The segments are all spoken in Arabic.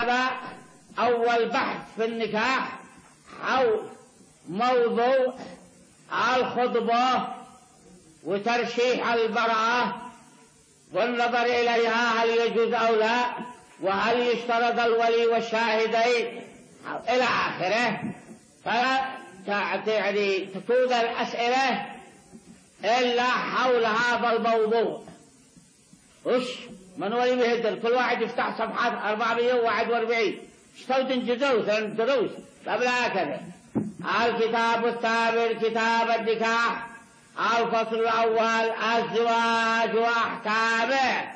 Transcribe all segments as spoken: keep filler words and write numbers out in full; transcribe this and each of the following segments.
هذا أول بحث في النكاح حول موضوع الخطبة وترشيح المرأة والنظر إليها هل يجوز أو لا، وهل يشترط الولي والشاهدين إلى آخره. فلا يعني تكون الأسئلة إلا حول هذا الموضوع. وش من ولي بهدر كل واحد يفتح صفحة أربعمائة وواحد وأربعين اشتوتن جدوس دروس قبل هكذا. الكتاب الثامن كتاب النكاح. الفصل الأول الزواج وأحكامه.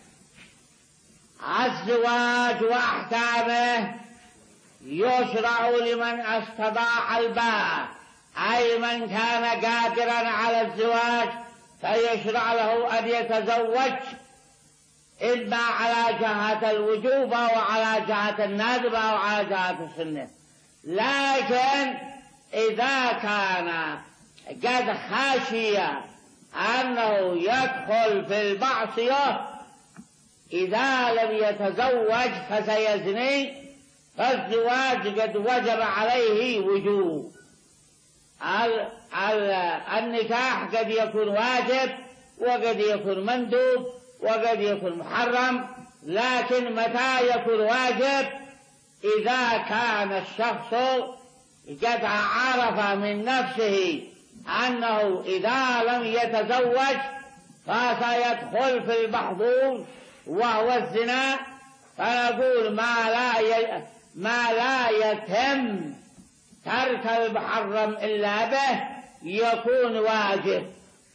الزواج وأحكامه يشرع لمن استطاع الباء، أي من كان قادرا على الزواج فيشرع له أن يتزوج، إما على جهة الوجوب أو على جهة الندب أو على جهة السنة. لكن إذا كان قد خشي أنه يدخل في المعصية إذا لم يتزوج فسيزني، فالزواج قد وجب عليه وجوب. النكاح قد يكون واجب وقد يكون مندوب وقد يكون محرم، لكن متى يكون واجب؟ إذا كان الشخص قد عرف من نفسه أنه إذا لم يتزوج فسيدخل في المحظور وهو الزنا، فنقول ما لا ي... ما لا يتم ترك المحرم إلا به يكون واجب.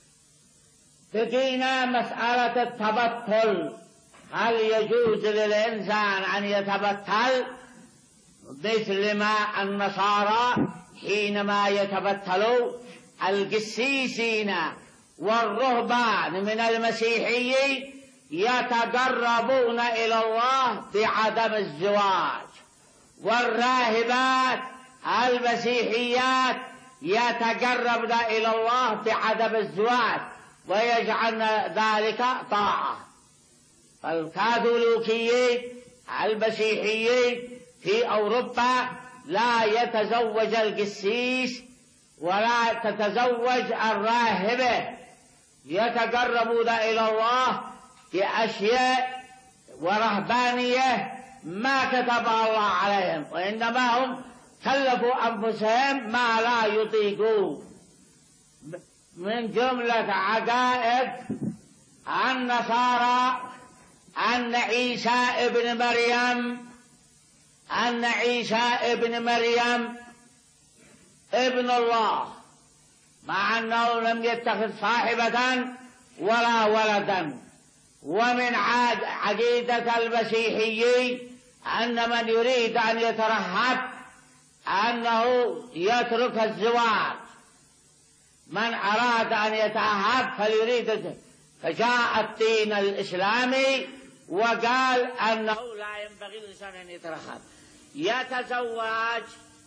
بقينا مسألة التبتل، هل يجوز للإنسان أن يتبتل مثل ما النصارى حينما يتبتلوا؟ القسيسين والرهبان من المسيحيين يتقربون إلى الله بعدم الزواج، والراهبات المسيحيات يتقربن إلى الله بعدم الزواج ويجعلن ذلك طاعة. الكاثوليكيين المسيحيين في أوروبا لا يتزوج القسيس ولا تتزوج الراهبة، يتقربون إلى الله بأشياء ورهبانية ما كتبها الله عليهم، وإنما هم كلفوا أنفسهم ما لا يطيقون. من جملة عقائد النصارى أن عيسى ابن مريم أن عيسى ابن مريم ابن الله، مع أنه لم يتخذ صاحبة ولا ولدا. ومن عقيدة المسيحيين أن من يريد أن يترهب أنه يترك الزواج، من أراد أن يترهب فليريد. فجاء الدين الإسلامي وقال أنه لا ينبغي للإنسان أن يترهب، يتزوج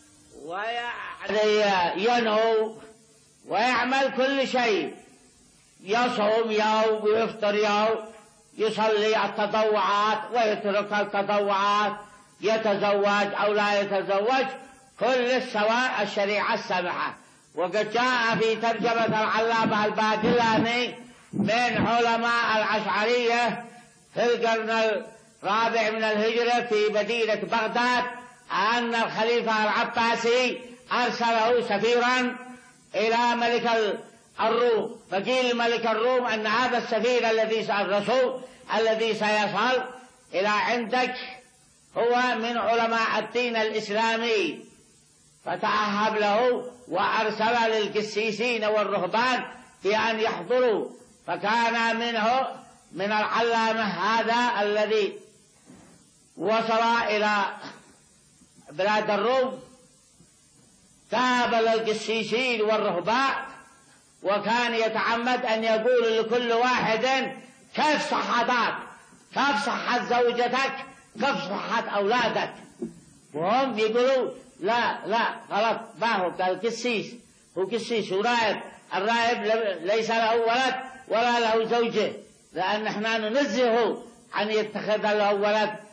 وينهو ويعمل كل شيء، يصوم يوم ويفطر يوم، يصلي التطوعات ويترك التطوعات، يتزوج أو لا يتزوج، كل السواء الشريعة السمحة. وقد جاء في ترجمة العلامة الباقلاني من علماء الأشعرية في القرن الرابع من الهجرة في مدينة بغداد أن الخليفة العباسي أرسله سفيرا إلى ملك الروم، فقيل ملك الروم أن هذا السفير الذي الرسول الذي سيصل إلى عندك هو من علماء الدين الإسلامي، فتعهب له وأرسل للقسيسين والرهبان بأن يحضروا. فكان منه من العلامة هذا الذي وصل إلى بلاد الروم، قابل القسيسين والرهبان وكان يتعمد أن يقول لكل واحد كيف صحتك، كيف صحت زوجتك، كيف صحت أولادك، وهم يقولوا لا لا غلط، ما هو القسيس هو قسيس وراهب، الراهب ليس له ولد ولا له زوجة، لأن احنا ننزهه أن يتخذ له ولد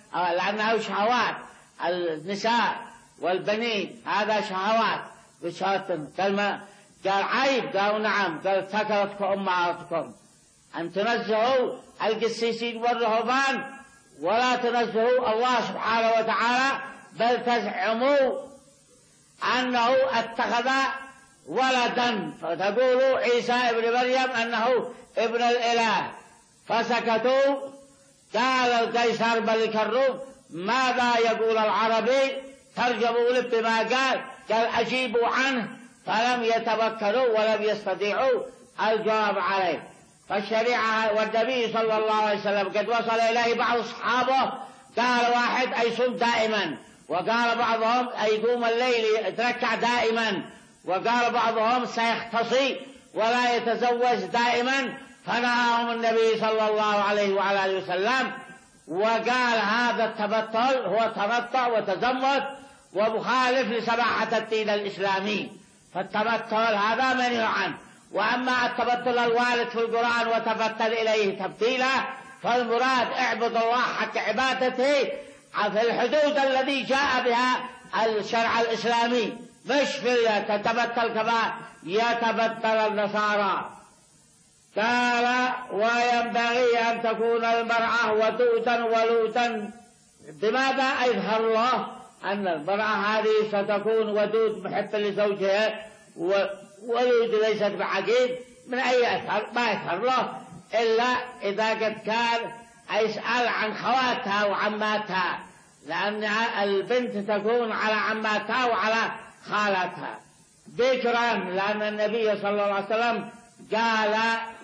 لأنه شهوات النساء والبنين، هذا شهوات بشهوة. كلمة قال عيب، قالوا نعم، قال ذكرتكم أمهاتكم أن تنزهوا القسيسين والرهبان ولا تنزهوا الله سبحانه وتعالى، بل تزعموا أنه اتخذ ولدا، فتقولوا عيسى ابن مريم أنه ابن الإله. فسكتوا. قال القيصر ملك الروم ماذا يقول العربي؟ ترجموا له بما قال، قال أجيبوا عنه، فلم يتمكنوا ولم يستطيعوا الجواب عليه. فالشريعة والنبي صلى الله عليه وسلم قد وصل إليه بعض أصحابه، قال واحد أيصوم دائما، وقال بعضهم أيقوم الليل يتركع دائما، وقال بعضهم سيختصي ولا يتزوج دائما. فنهاهم النبي صلى الله عليه وعلى آله وسلم وقال هذا التبتل هو تمتع وتزمت ومخالف لسماحة الدين الإسلامي، فالتبتل هذا منهي عنه. وأما التبتل الوارد في القرآن وتبتل إليه تبتيلا، فالمراد اعبد الله حق عبادته في الحدود الذي جاء بها الشرع الإسلامي، مش في تتبتل كما يتبتل النصارى. قال وينبغي أن تكون المرأة ودودا ولودا. بماذا يظهر الله أن المرأة هذه ستكون ودود محبة لزوجها ولود ليست بعقيد؟ من أي أثر؟ ما يظهر له إلا إذا قد كان يسأل عن خواتها وعماتها، لأن البنت تكون على عماتها وعلى خالاتها. ذكرا لأن النبي صلى الله عليه وسلم قال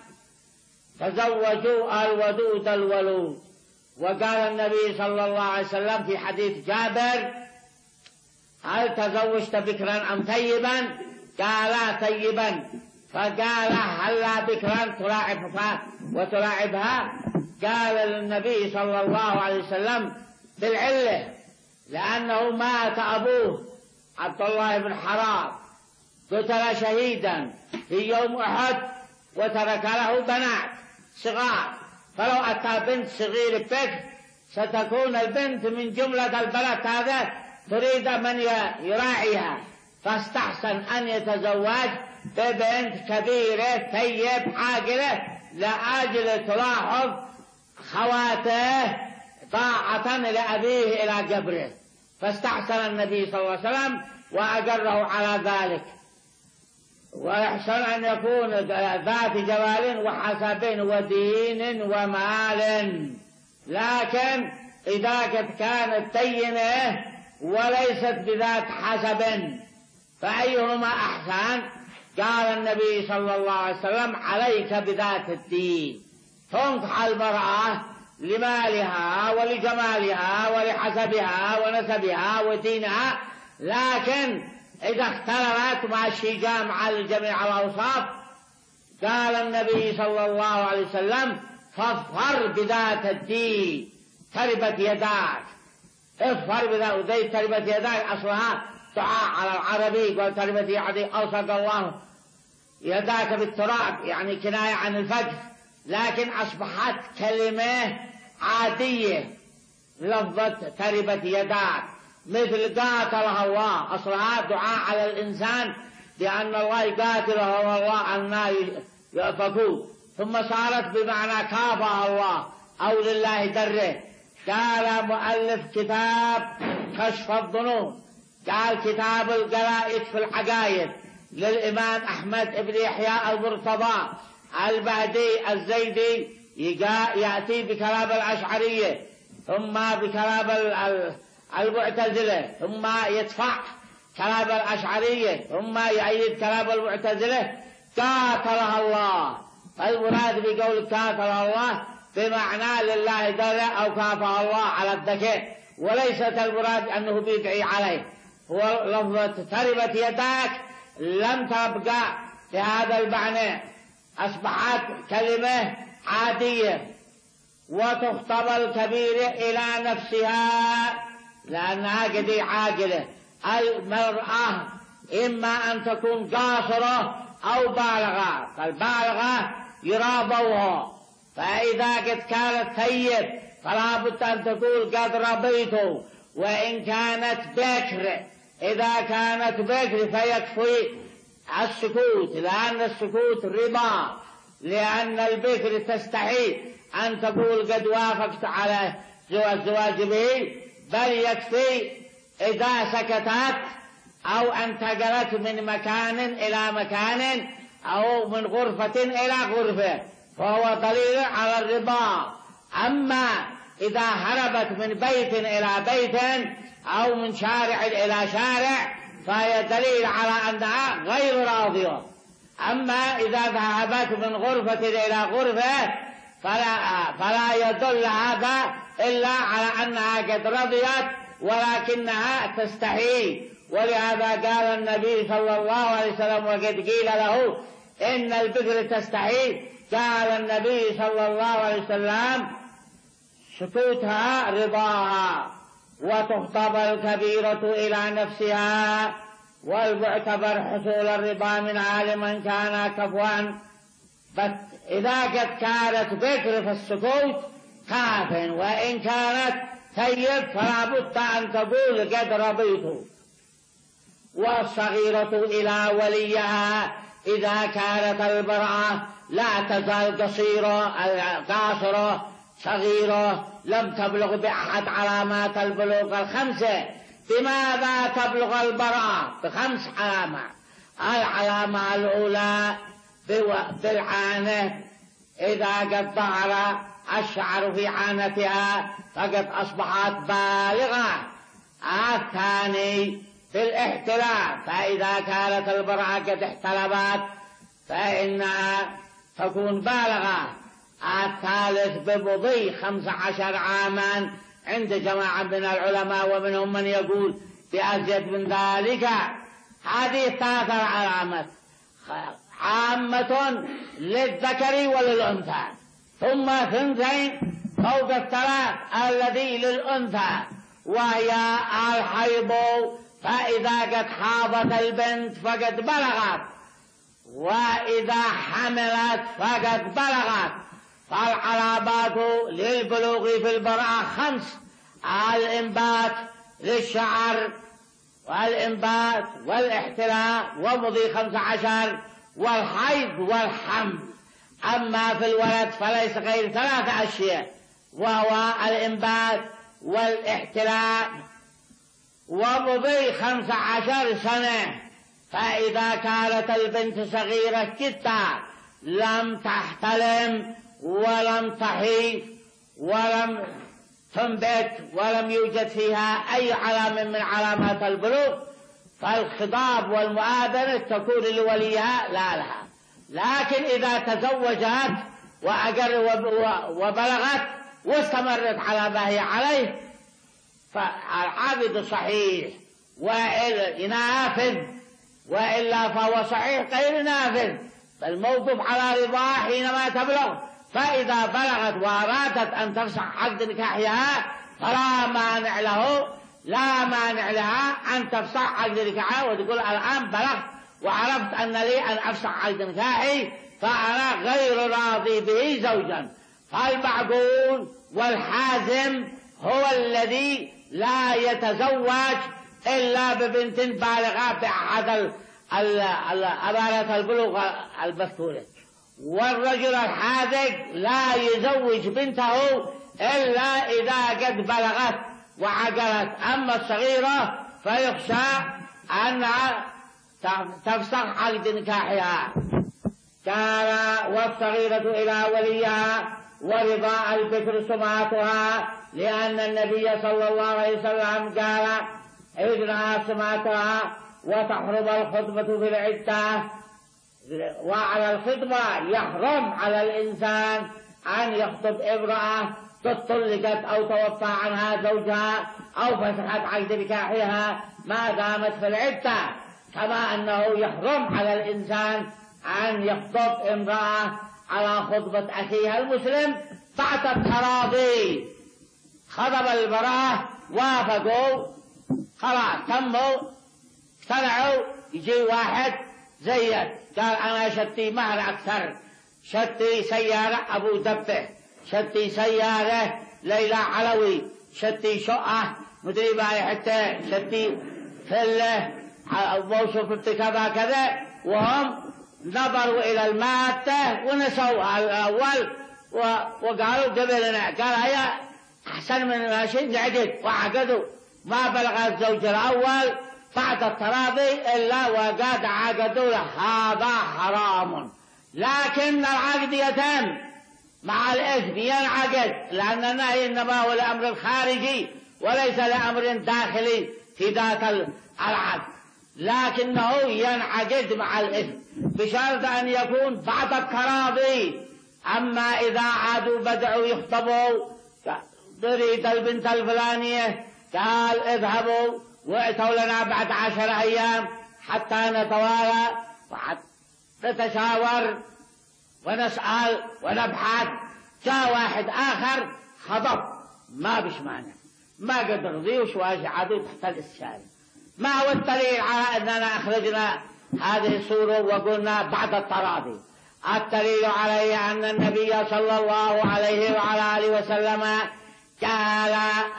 تزوجوا الودود الولود. وقال النبي صلى الله عليه وسلم في حديث جابر هل تزوجت بكرا أم ثيبا؟ قال ثيبا. فقال هلا بكرا تلاعبها وتلاعبها؟ قال للنبي صلى الله عليه وسلم بالعلة، لأنه مات أبوه عبد الله بن حرام قتل شهيدا في يوم أحد وترك له بنات صغار، فلو أتى بنت صغيرة بكر ستكون البنت من جملة البلد هذا تريد من يراعيها، فاستحسن أن يتزوج ببنت كبيرة ثيب عاقلة لأجل تلاحظ خواته طاعة لأبيه إلى قبره. فاستحسن النبي صلى الله عليه وسلم وأجره على ذلك. ويحسن أن يكون ذات جمال وحسب ودين ومال، لكن إذا قد كانت دينة وليست بذات حسب فأيهما أحسن؟ قال النبي صلى الله عليه وسلم عليك بذات الدين. تنكح المرأة لمالها ولجمالها ولحسبها ونسبها ودينها، لكن إذا اختلفت مع الشجام على جميع الأوصاف قال النبي صلى الله عليه وسلم فاظفر بذات الدين تربت يداك. اظفر بذات الدين تربت يداك أصلها دعاء على العربي، قال تربت يدي ألصق الله يداك بالتراب، يعني كناية عن الفجر، لكن أصبحت كلمة عادية لفظة تربت يداك، مثل قاتلها الله، أصلها دعاء على الإنسان بأن الله يقاتله والله أن يؤفكوه، ثم صارت بمعنى كافها الله أو لله دره. قال مؤلف كتاب كشف الظنون قال كتاب القرائد في العقائد للإمام أحمد بن يحيى المرتضى البهدي الزيدي يأتي بكلام الأشعرية ثم بكلام المعتزلة ثم يدفع كلام الأشعرية ثم يؤيد كلام المعتزلة. قاتلها الله، المراد بقول قاتلها الله بمعنى لله دل أو كافها الله على الذكاء، وليست المراد أنه بيدعي عليه. هو لفظة تربت يداك لم تبقى بهذا المعنى، أصبحت كلمة عادية وتخطب الكبيرة إلى نفسها لأنها قد عاقلة. المرأة إما أن تكون قاصرة أو بالغة، فالبالغة يرابوها، فإذا قد كانت ثيب فلا بد أن تقول قد رضيت. وإن كانت بكر، إذا كانت بكر فيكفي السكوت، لأن السكوت رضا، لأن البكر تستحي أن تقول قد وافقت على الزواج به، بل يكفي إذا سكتت أو انتقلت من مكان إلى مكان أو من غرفة إلى غرفة، فهو دليل على الرضا. أما إذا هربت من بيت إلى بيت أو من شارع إلى شارع فهي دليل على أنها غير راضية. أما إذا ذهبت من غرفة إلى غرفة فلا, فلا يدل هذا إلا على أنها قد رضيت ولكنها تستحي. ولهذا قال النبي صلى الله عليه وسلم وقد قيل له إن البكر تستحي، قال النبي صلى الله عليه وسلم سكوتها رضاها، وتخطب الكبيرة إلى نفسها، والمعتبر حصول الرضا من عالما كان كفوا. بس إذا قد كانت بكر فالسكوت كاف، وإن كانت ثيب فلا بد أن تقول قد رضيت. والصغيرة إلى وليها، إذا كانت المرأة لا تزال قصيرة قاصرة صغيرة لم تبلغ بأحد علامات البلوغ الخمسة. بماذا تبلغ المرأة؟ بخمس علامات. العلامة الأولى بالعانة، إذا قد ظهر الشعر في عانتها فقد أصبحت بالغة. الثاني بالاحتلام، فإذا كانت المرأة قد احتلمت فإنها تكون بالغة. الثالث بمضي خمس عشر عاما عند جماعة من العلماء، ومنهم من يقول بأزيد من ذلك. هذه ثلاث علامات عامة للذكر وللأنثى، ثم ثنتين فوق الثلاث الذي للأنثى، وهي الحيض، فإذا قد حاضت البنت فقد بلغت، وإذا حملت فقد بلغت. فالعلامات للبلوغ في المرأة خمس: الإنبات للشعر، والإنبات والاحتلاء ومضي خمس عشر والحيض والحمل. أما في الولد فليس غير ثلاثة أشياء، وهو الإنبات والاحتلاء ومضي خمس عشر سنة. فإذا كانت البنت صغيرة جدا لم تحتلم ولم تحيض ولم تنبت ولم يوجد فيها أي علامة من علامات البلوغ، فالخطاب والمؤاذنة تكون لوليها لا لها. لكن إذا تزوجت وأقر وبلغت واستمرت على ما هي عليه فالعقد صحيح، وإلا نافذ، وإلا فهو صحيح غير نافذ، فالموقوف على رضاه حينما تبلغ. فإذا بلغت وأرادت أن تفسخ عقد نكاحها فلا مانع له لا مانع لها أن تفسخ عقد نكاحها وتقول الآن بلغت وعرفت أن لي أن أفسخ عقد نكاحي فأنا غير راضي به زوجا. فالمعقول والحازم هو الذي لا يتزوج إلا ببنت بالغة بأحد أمارات البلوغ المذكورة، والرجل الحاذق لا يزوج بنته إلا إذا قد بلغت وعقلت. أما الصغيرة فيخشى أنها تفسخ عقد نكاحها. قال والصغيرة إلى وليها ورضاء البكر سمعتها، لأن النبي صلى الله عليه وسلم قال إذنها سمعتها وتحرم الخطبة في العدة. وعلى الخطبة يحرم على الإنسان أن يخطب امرأة قد طلقت أو توفى عنها زوجها أو فسخت عقد نكاحها ما دامت في العدة، كما أنه يحرم على الإنسان أن يخطب امرأة على خطبة أخيها المسلم بعد التراضي. خطب المرأة وافقوا خلاص تموا اقتنعوا، يجي واحد زيد قال أنا شتي مهر أكثر، شتي سيارة أبو دبه، شتي سيارة ليلى علوي ستي شقة مدري باي حتى ستي فله موصوف كذا كذا، وهم نظروا إلى المادة ونسوا الأول وقالوا قبلنا، قال هي أحسن من ماشي نعقد، وعقدوا ما بلغ الزوج الأول بعد التراضي إلا وقد عقدوا له، هذا حرام. لكن العقد يتم مع الإثم ينعقد، لأن النهي إنما هو لأمر خارجي وليس لأمر داخلي في ذات العقد، لكنه ينعقد مع الإثم بشرط أن يكون بعد التراضي. أما إذا عادوا بدأوا يخطبوا تريد البنت الفلانية، قال اذهبوا واتوا لنا بعد عشر أيام حتى نتوالى ونتشاور ونسأل ونبحث، جاء واحد آخر خطب ما بش معنى ما قد رضي وشواج عادوا تحت الاستشارة. ما هو الدليل على أننا أخرجنا هذه الصورة وقلنا بعد التراضي؟ الدليل عليه أن النبي صلى الله عليه وعلى آله وسلم قال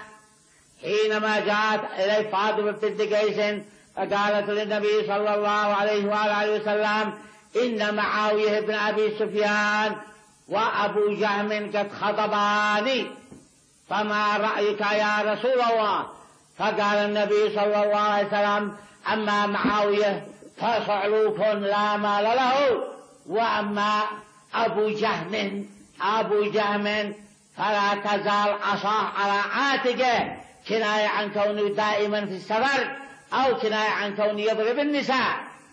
حينما جاءت إليه فاطمة بنت قيس فقالت للنبي صلى الله عليه وعلى آله وسلم إن معاوية بن أبي سفيان وأبو جهم قد خطباني فما رأيك يا رسول الله؟ فقال النبي صلى الله عليه وسلم أما معاوية فصعلوك لا مال له، وأما أبو جهم أبو جهم فلا تزال عصاه على عاتقه، كناية عن كونه دائما في السفر أو كناية عن كونه يضرب النساء.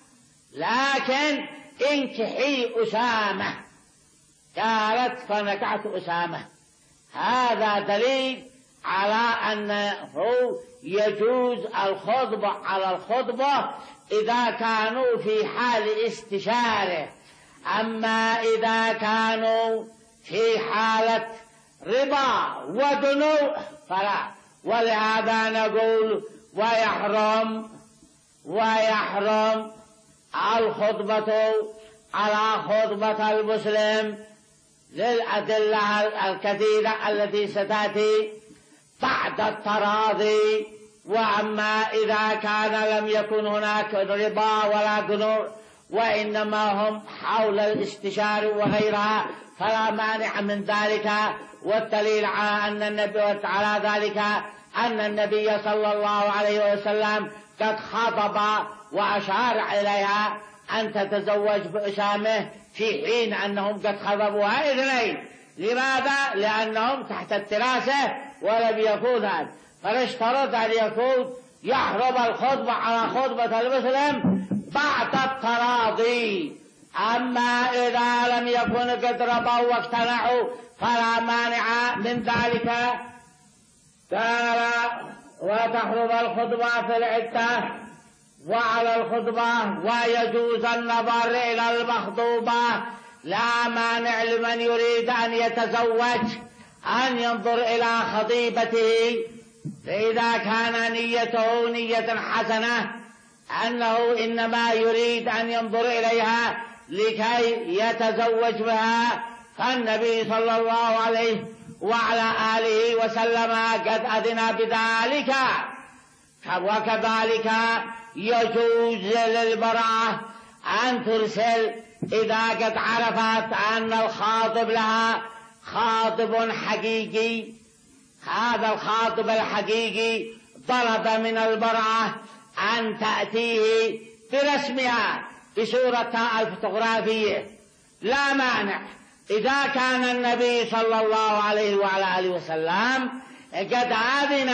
لكن انكحي أسامة، قالت فنكحت أسامة. هذا دليل على أنه يجوز الخطبة على الخطبة إذا كانوا في حال استشارة. أما إذا كانوا في حالة رضا ودنو فلا. ولهذا نقول ويحرم ويحرم الخطبة على خطبة المسلم للأدلة الكثيرة التي ستأتي بعد التراضي. وأما إذا كان لم يكن هناك رضا ولا قنوع وإنما هم حول الاستشار وغيرها فلا مانع من ذلك. والدليل على أن النبي على ذلك أن النبي صلى الله عليه وسلم قد خطب وأشار إليها أن تتزوج بأسامة في حين أنهم قد خطبوها اثنين. لماذا؟ لأنهم تحت التراسة ولم يكون هذا، فاشترط أن يكون يحرم الخطبة على خطبة المسلم بعد التراضي. أما إذا لم يكن قد رضوا واقتنعوا فلا مانع من ذلك. قال وتحرم الخطبة في العدة وعلى الخطبة ويجوز النظر إلى المخطوبة، لا مانع لمن يريد أن يتزوج أن ينظر إلى خطيبته، فإذا كان نيته نية حسنة أنه إنما يريد أن ينظر إليها لكي يتزوج بها، فالنبي صلى الله عليه وعلى آله وسلم قد أذن بذلك. وكذلك يجوز للمرأة أن ترسل إذا قد عرفت أن الخاطب لها خاطب حقيقي. هذا الخاطب الحقيقي طلب من المرأة أن تأتيه برسمها بصورتها الفوتوغرافية، لا مانع إذا كان النبي صلى الله عليه وعلى آله وسلم قد أذن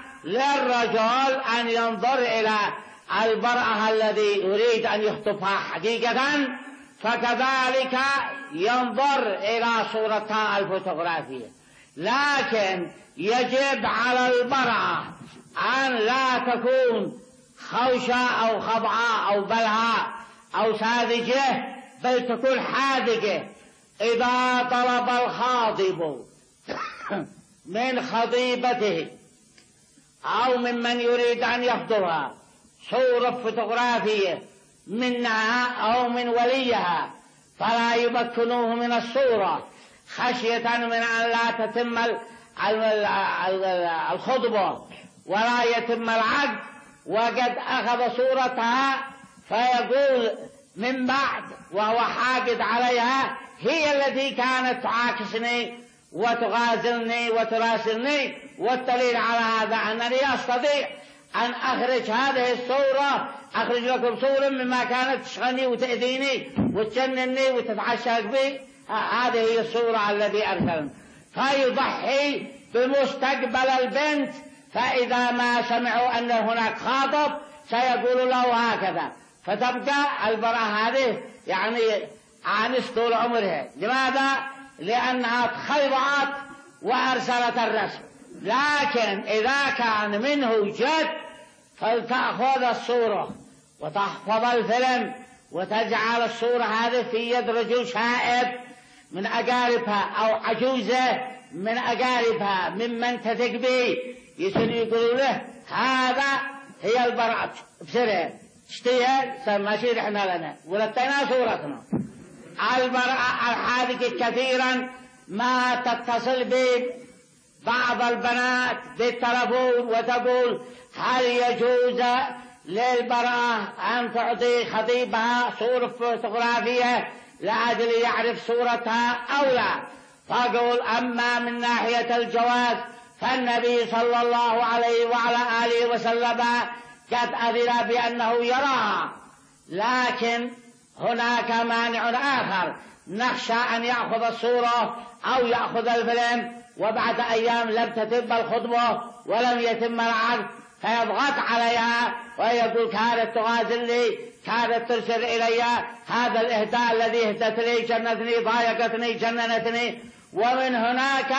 للرجل أن ينظر إلى المرأة الذي يريد أن يخطبها حقيقة، فكذلك ينظر إلى صورتها الفوتوغرافية. لكن يجب على المرأة أن لا تكون خوشة أو خضعاء أو بلهاء أو ساذجة، بل تكون حاذقة. إذا طلب الخاطب من خطيبته أو ممن يريد أن يخطبها صورة فوتوغرافية منها أو من وليها فلا يمكنوه من الصورة خشية من أن لا تتم الخطبة ولا يتم العقد وقد أخذ صورتها، فيقول من بعد وهو حاقد عليها: هي التي كانت تعاكسني وتغازلني وتراسلني، والدليل على هذا أنني أستطيع أن أخرج هذه الصورة، أخرج لكم صورة مما كانت تشغلني وتأذيني وتجنني وتتعشق بي، هذه هي الصورة التي أرسلت. فيضحي بمستقبل البنت، فإذا ما سمعوا أن هناك خاطب سيقول له هكذا، فتبقى المرأة هذه يعني عانس طول عمرها. لماذا؟ لأنها تخيبت وأرسلت الرسم. لكن إذا كان منه جد فلتأخذ الصورة وتحفظ الفيلم وتجعل الصورة هذه في يد رجل شائب من أقاربها أو عجوزة من أقاربها ممن تثق به، يسن يقولوا له: هذا هي البراءة بسرعة اشتيها سماشي رحنا لنا ولتنا صورتنا. المرأة الحادثة كثيرا ما تتصل ببعض البنات بالتلفون وتقول: هل يجوز للمرأة أن تعطي خطيبها صورة فوتوغرافية لأجل يعرف صورتها أو لا؟ فأقول: أما من ناحية الجواز فالنبي صلى الله عليه وعلى آله وسلم قد أذن بأنه يراها، لكن هناك مانع آخر، نخشى أن يأخذ الصورة أو يأخذ الفيلم وبعد أيام لم تتم الخطبة ولم يتم العقد فيضغط عليها ويقول: كانت تغازلني، كانت ترسل إلي هذا الإهداء الذي اهدت لي، جنتني، ضايقتني، جننتني. ومن هناك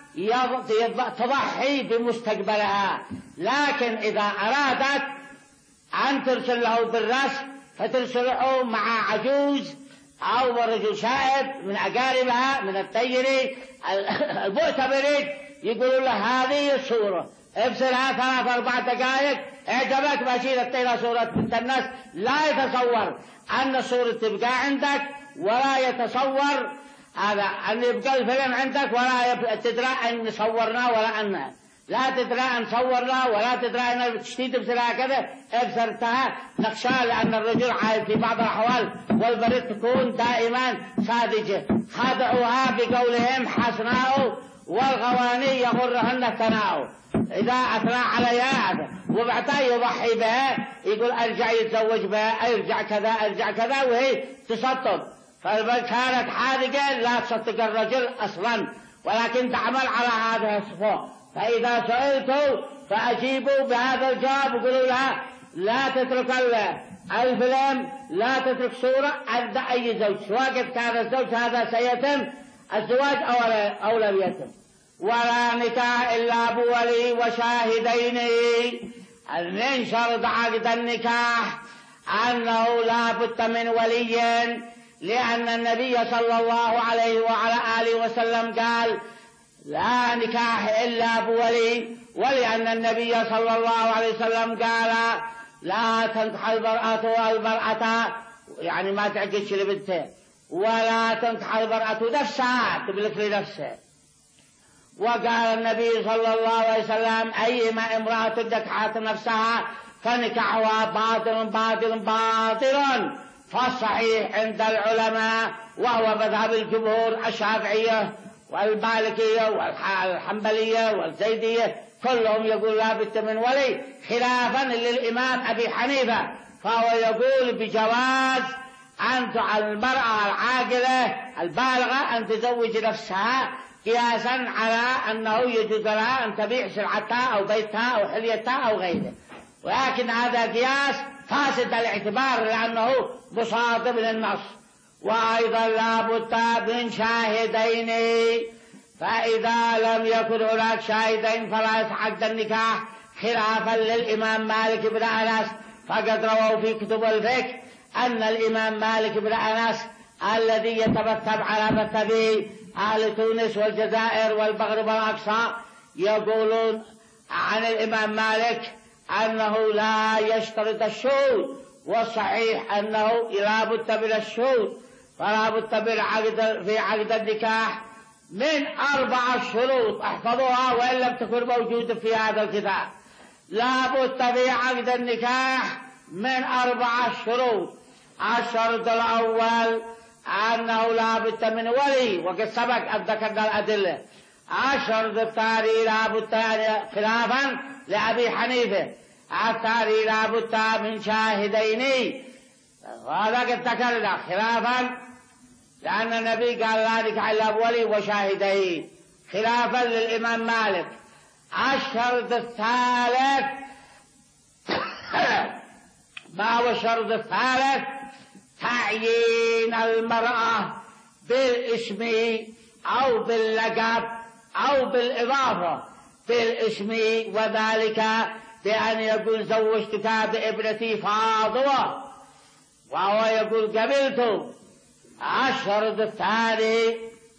تضحي بمستقبلها. لكن إذا أرادت أن ترسل له بالرسم فترسله مع عجوز أو رجل شائب من أقاربها من التيري المعتبرين، يقولوا له: هذه الصورة ابسلها ثلاث أربع دقائق، اعجبك بشير الطيرة صورة بنت الناس، لا يتصور أن الصورة تبقى عندك ولا يتصور هذا أن يبقى الفيلم عندك ولا تدرى أن صورنا ولا أن لا تدرى أن صورنا ولا تدرى أن تشتيت بسرعة كذا ابصرتها. نخشى لأن الرجل عايز في بعض الأحوال والبريد تكون دائما ساذجة، خدعوها بقولهم حسناء والغواني يغرهن الثناء، إذا أثنى عليها هذا وبعدها يضحي بها، يقول: أرجع يتزوج بها، أرجع كذا أرجع كذا، وهي تصدق. فكانت حاذقة لا تصدق الرجل أصلا، ولكن تعمل على هذا الصفة. فإذا سئلتوا فأجيبوا بهذا الجواب وقولوا لها: لا تترك الفيلم، لا تترك صورة عند أي زوج، سواء كان الزوج هذا سيتم الزواج أو لم يتم. ولا نكاح إلا بولي وشاهدين. من شرط عقد النكاح أنه لا بد من ولي، لأن النبي صلى الله عليه وعلى آله وسلم قال: لا نكاح إلا بولي، ولأن النبي صلى الله عليه وسلم قال: لا تنكح المرأة المرأة، يعني ما تعقدش لبنتها، ولا تنكح المرأة نفسها، تملك لنفسها. وقال النبي صلى الله عليه وسلم: أيما امرأة نكحت نفسها فنكحها باطل باطل باطل. فالصحيح عند العلماء وهو مذهب الجمهور الشافعية والمالكية والحنبلية والزيدية كلهم يقول لا بد من ولي، خلافا للإمام أبي حنيفة، فهو يقول بجواز أن المرأة العاقلة البالغة أن تزوج نفسها، قياسا على أنه يجوز لها أن تبيع سلعتها أو بيتها أو حليتها أو غيره. ولكن هذا قياس فاسد الاعتبار لأنه مصادم للنص. وأيضا لا بد من شاهدين، فإذا لم يكن هناك شاهدين فلا يصح عقد النكاح، خلافا للإمام مالك بن أنس، فقد رووا في كتب الفقه أن الإمام مالك بن أنس الذي يتبتب على مذهبه أهل تونس والجزائر والمغرب والأقصى يقولون عن الإمام مالك أنه لا يشترط الشهود، والصحيح أنه لا بد من الشهود، فلا بد من عقد في عقد النكاح من أربع شروط احفظوها وإن لم تكن موجودة في هذا الكتاب. لا بد في عقد النكاح من أربع شروط. الشرط الأول أنه لا بد من ولي، وقد سبق أن ذكرنا الأدلة. الشرط الثاني لا بد خلافا لأبي حنيفة. الثاني لا بد من شاهدين، وهذا قد ذكرنا خلافا لأن النبي قال لا نكاح إلا بولي وشاهدين، خلافا للإمام مالك. الشرط الثالث ما هو الشرط الثالث؟ تعيين المرأة بالاسم أو باللقب أو بالإضافة بالاسم، وذلك بأن يقول زوجتك بابنتي فاضلة، وهو يقول قبلت. الشرط الثاني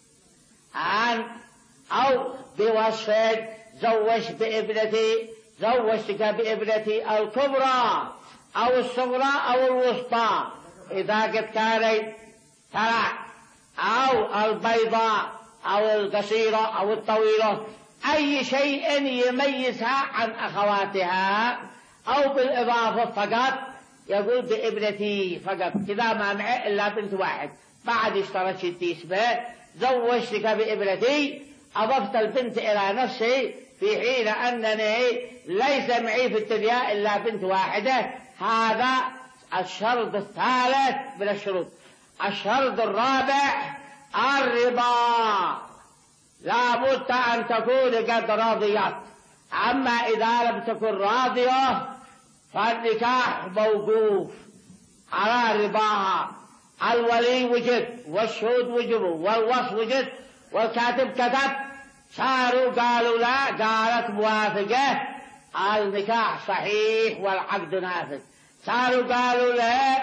أن أو بوصف زوج بابنتي زوجتك بابنتي الكبرى أو الصغرى أو الوسطى إذا قد كانت ترى، أو البيضاء أو القصيرة أو الطويلة، أي شيء يميزها عن أخواتها، أو بالإضافة فقط يقول بابنتي فقط، كذا ما معي إلا بنت واحد. بعد اشترت شتي اسمه زوجتك بابنتي، أضفت البنت إلى نفسي في حين أنني ليس معي في الدنيا إلا بنت واحدة. هذا الشرط الثالث من الشروط. الشرط الرابع الرضا، لا بد أن تكون قد رضيت. أما إذا لم تكن راضية فالنكاح موقوف على رضاها. الولي وجد والشهود وجبوا والوصف وجد والكاتب كتب، صاروا قالوا لا، قالت موافقة، النكاح صحيح والعقد نافذ. صاروا قالوا لا،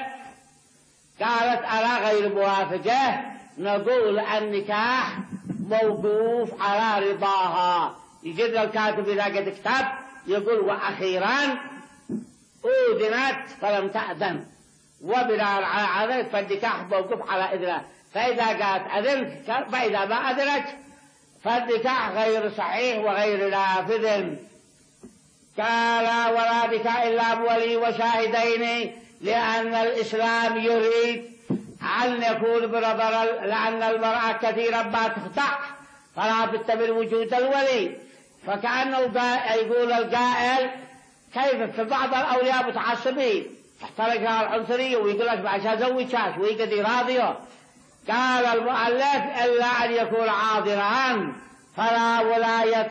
قالت أنا غير موافقة، نقول النكاح موقوف على رضاها. يجد الكاتب إذا قد كتب يقول وأخيرا أذنت فلم تأذن، وبناء على ذلك فالنكاح موقوف على إذنها. فإذا قالت أذنت، فإذا ما أذنت فالنكاح غير صحيح وغير نافذ. قال ولا نكاح إلا بولي وشاهدين، لأن الإسلام يريد أن يكون بنظر، لأن المرأة كثيرا ما تخدع، فلا بد من وجود الولي. فكأنه يقول القائل كيف في بعض الأولياء متعصبين تحترق العنصرية ويقول لك عشان زوج شاش ويقدر راضيه. قال المؤلف إلا أن يكون عاضلا فلا ولاية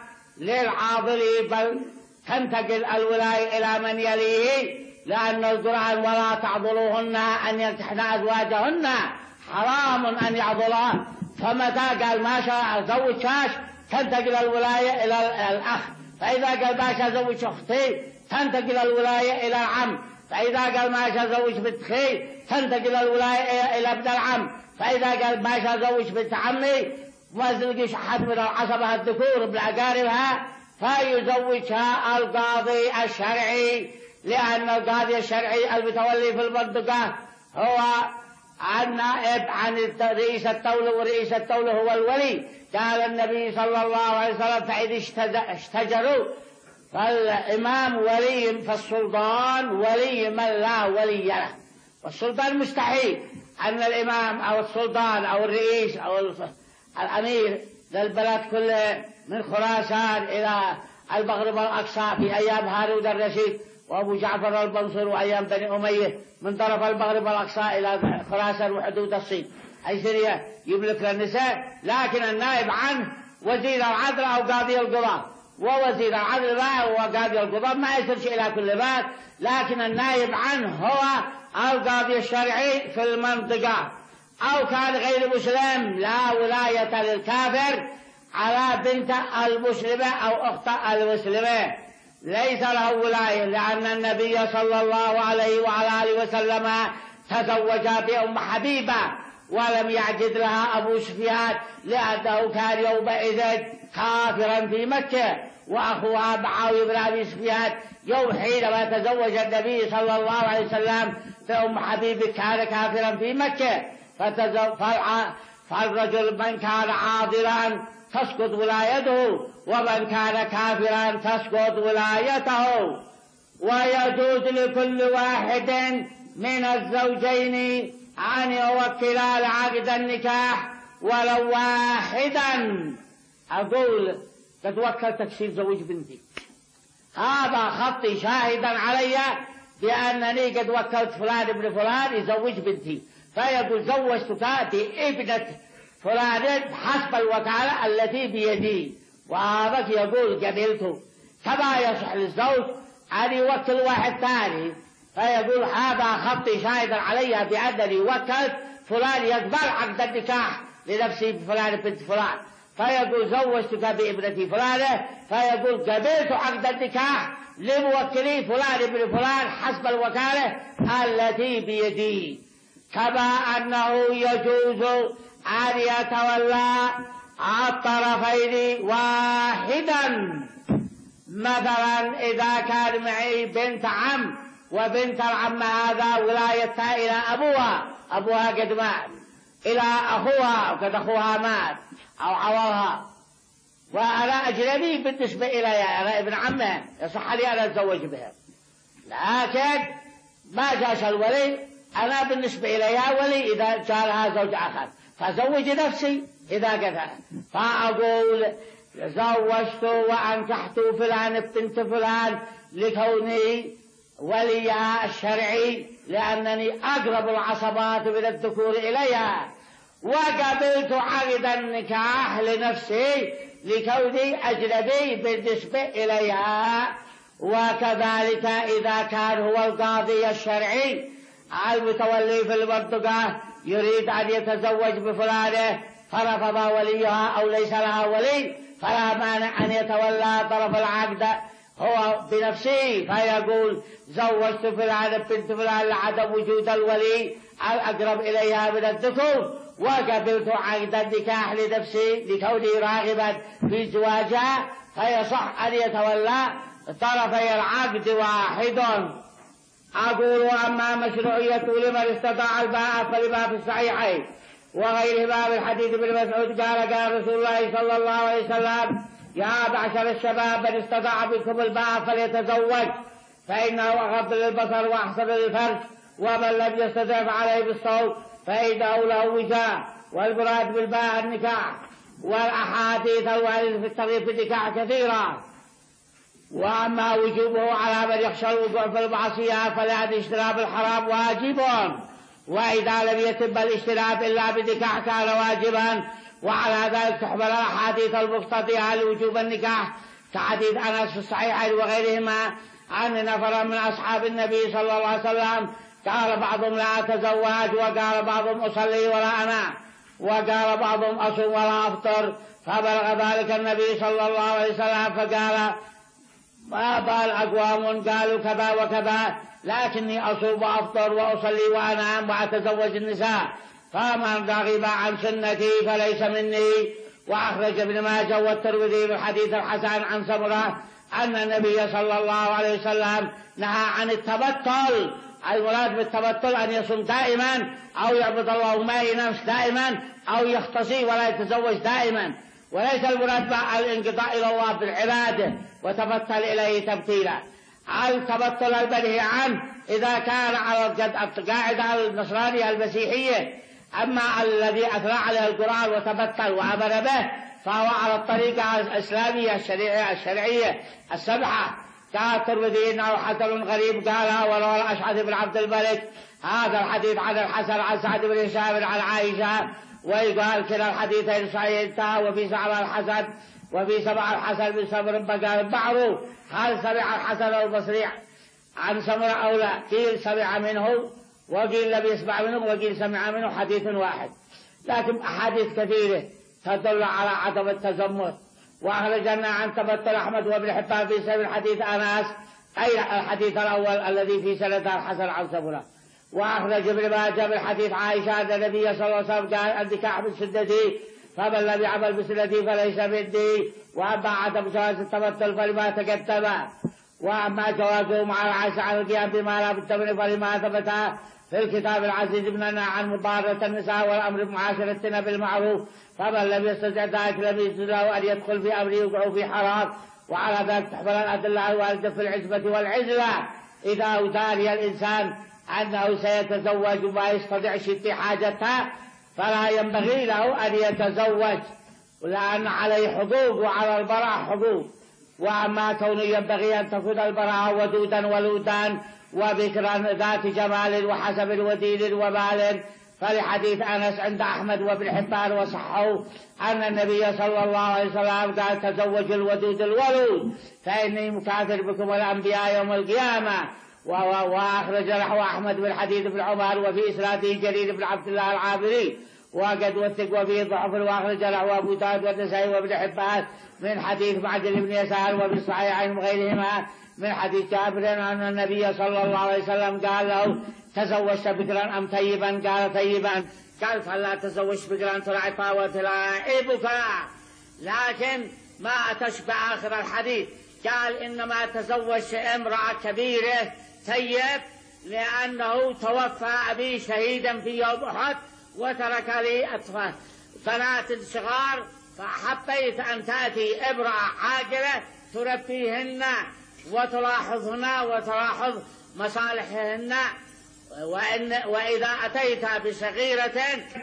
للعاضل، بل تنتقل الولاية إلى من يليه، لأن القرآن ولا تعضلوهن أن ينكحن أزواجهن، حرام أن يعضلها. فمتى قال ما شاء زوج شاش تنتقل الولاية إلى الأخ، فإذا قال ما شاء زوج أختي تنتقل الولاية إلى العم، فإذا قال ما شاء زوج بنت خي تنتقل الولاية إلى ابن العم، فإذا قال ما شاء زوج بنت عمي ما تلقيش أحد من العصبة الذكور بأقاربها فيزوجها القاضي الشرعي، لأن القاضي الشرعي المتولي في المنطقة هو النائب عن رئيس الدولة، ورئيس الدولة هو الولي. قال النبي صلى الله عليه وسلم فإذا اشتجروا فالإمام ولي، فالسلطان ولي من لا ولي له. والسلطان مستحيل أن الإمام أو السلطان أو الرئيس أو الأمير للبلد كله من خراسان إلى المغرب الأقصى في أيام هارون الرشيد وأبو جعفر المنصور وأيام بني أمية من طرف المغرب الأقصى إلى خراسان وحدود الصين، أي سوريا يملك للنساء. لكن النائب عنه وزير العدل أو قاضي القضاء، ووزير العدل هو قاضي القضاء، ما يصلش إلى كل بلد، لكن النائب عنه هو القاضي الشرعي في المنطقة. أو كان غير مسلم لا ولاية للكافر على بنت المسلمة أو أخت المسلمة، ليس له ولاية، لأن النبي صلى الله عليه وعلى آله وسلم تزوج بأم حبيبة ولم يعجد لها أبو سفيان، لأنه كان يومئذ كافرا في مكة، وأخوها معاوية بن أبي سفيان يوم حينما تزوج النبي صلى الله عليه وسلم بأم حبيبة كان كافرا في مكة. فالرجل من كان عاضلا تسقط ولايته، ومن كان كافرا تسقط ولايته. ويجوز لكل واحد من الزوجين أن يوكلا لعقد النكاح ولو واحدا. أقول قد وكلت تكسير زوج بنتي، هذا خطي شاهدا علي بأنني قد وكلت فلان ابن فلان يزوج بنتي، فيقول زوجتك بابنة فلان حسب الوكالة التي بيدي، وهذا يقول قبلته. كما يصح للزوج أن يوكل واحد ثاني، فيقول هذا خطي شاهدا علي بأنني وكلت فلان يقبل عقد النكاح لنفسي بفلان بنت فلان، فيقول زوجتك بابنتي فلانة، فيقول قبلت عقد النكاح لموكلي فلان ابن فلان حسب الوكالة التي بيدي. كما أنه يجوز أن يتولى الطرفين واحدا. مثلا إذا كان معي بنت عم، وبنت العم هذا ولايتها إلى أبوها، أبوها قد مات، إلى أخوها وقد أخوها مات أو عورها، وأنا أجنبي بالنسبة إلي، أنا ابن عمه يصح لي أن أتزوج بها، لكن ما جاش الولي، أنا بالنسبة إليها ولي إذا جاء لها زوج آخر، فزوج نفسي إذا قدر. فأقول زوجت وأنكحت فلان بنت فلان لكوني وليها الشرعي، لأنني أقرب العصبات من الذكور إليها، وقبلت عقد النكاح لنفسي لكوني أجنبي بالنسبة إليها. وكذلك إذا كان هو القاضي الشرعي المتولي في المنطقة يريد أن يتزوج بفلانة فرفض وليها أو ليس لها ولي، فلا مانع أن يتولى طرف العقد هو بنفسه، فيقول زوجت فلان بنت فلان لعدم وجود الولي الأقرب إليها من الذكور، وقبلت عقد النكاح لنفسي لكوني راغبا في زواجها، فيصح أن يتولى طرفي العقد واحد. أقول أما مشروعية لمن استطاع الباء فلما في الصحيحين وغيرهما من حديث ابن مسعود قال قال رسول الله صلى الله عليه وسلم يا معشر الشباب من استطاع منكم الباء فليتزوج فإنه أغض للبصر وأحسن للفرج، ومن لم يستطع فعليه بالصوم فإنه له وجاء. والمراد بالباء النكاح، والأحاديث الواردة في الترغيب في النكاح كثيرة. وأما وجوبه على من يخشى الوقوع في المعصية فلأن اجتناب الحرام واجب، وإذا لم يتم الاجتناب إلا بنكاح كان واجبا. وعلى ذلك تحمل الأحاديث المقتضية لوجوب النكاح كحديث أنس في الصحيحين وغيرهما أن نفرا من أصحاب النبي صلى الله عليه وسلم قال بعضهم لا أتزوج، وقال بعضهم أصلي ولا أنام، وقال بعضهم أصوم ولا أفطر، فبلغ ذلك النبي صلى الله عليه وسلم فقال ما بال أقوام قالوا كذا وكذا لكني أصوم وأفطر وأصلي وأنام وأتزوج النساء، فمن رغب عن سنتي فليس مني. وأخرج ابن ماجه والترمذي من حديث الحسن عن سمرة أن النبي صلى الله عليه وسلم نهى عن التبتل. المراد بالتبتل أن يصوم دائما أو يعبد الله ما ينام دائما أو يختصي ولا يتزوج دائما، وليس المراد مع الانقطاع إلى الله بالعبادة وتبتل إليه تبتيلا. التبتل المنهي عنه إذا كان على القاعدة النصرانية المسيحية، أما الذي أثنى عليه القرآن وتبتل وأمر به فهو على الطريقة الإسلامية الشريعية الشرعية السبحة. قال الترمذي إنه حسن غريب قال وروى الأشعث بن عبد الملك هذا الحديث عن الحسن عن سعد بن هشام عن عائشة، ويقال كلا الحديثين صحيح انتهى. وفي سمع الحسن وفي سمع الحسن بن سمر بقال معروف هل سمع الحسن البصري عن سمر أو لا؟ قيل سمع منه وقيل لم يسمع منه وقيل سمع منه، حديث واحد، لكن أحاديث كثيرة تدل على عدم التزمت. وأخرجنا عن تبتل أحمد وابن حبان في سبيل حديث أنس أي الحديث الأول الذي في سنة الحسن عن سمرة. وأخرج ابن ماجه من حديث عائشة أن النبي صلى الله عليه وسلم قال النكاح من سنتي فمن لم يعمل بسنتي فليس مني. وأما عدم جواز التبتل فلما تقدم. وأما جوازه مع العجز عن القيام بما لا بد منه فلما ثبت في الكتاب العزيز ابننا عن مضارة النساء والأمر بمعاشرتنا بالمعروف، فمن لم يستطع ذلك لم يجوز له أن يدخل في أمر يوقع في حرام. وعلى ذلك تحمل الأدلة الواردة في العزبة والعزلة. إذا أداري الإنسان أنه سيتزوج وما يستطيع في حاجتها فلا ينبغي له أن يتزوج، لأن عليه حقوق وعلى المرأة حقوق. وأما كونه ينبغي أن تكون المرأة ودودا ولودا وبكرا ذات جمال وحسب ودين ومال، فلحديث أنس عند أحمد وابن حبان وصحوا أن النبي صلى الله عليه وسلم قال تزوج الودود الولود فإني مكاثر بكم الأنبياء يوم القيامة. وأخرج نحو أحمد بن حديث بن عمر وفي إسناده جرير بن عبد الله العامري وقد وثق وفيه ضعف. وأخرج نحو أبو داود والنسائي وابن حبان من حديث معجل بن يسار وفي الصحيحين وغيرهما من حديث جابر أن النبي صلى الله عليه وسلم قال له تزوجت بكرا أم طيبا؟ قال طيبا. قال فلا تزوجت بكرا تلعبها وتلاعبك. لكن ما تشبع آخر الحديث قال إنما تزوجت امرأة كبيرة طيب لأنه توفى أبي شهيدا في يوم أحد وترك لي أطفال بنات صغار، فحبيت أن تأتي امرأة عاقلة تربيهن وتلاحظهن وتلاحظ مصالحهن، وإن وإذا أتيت بصغيرة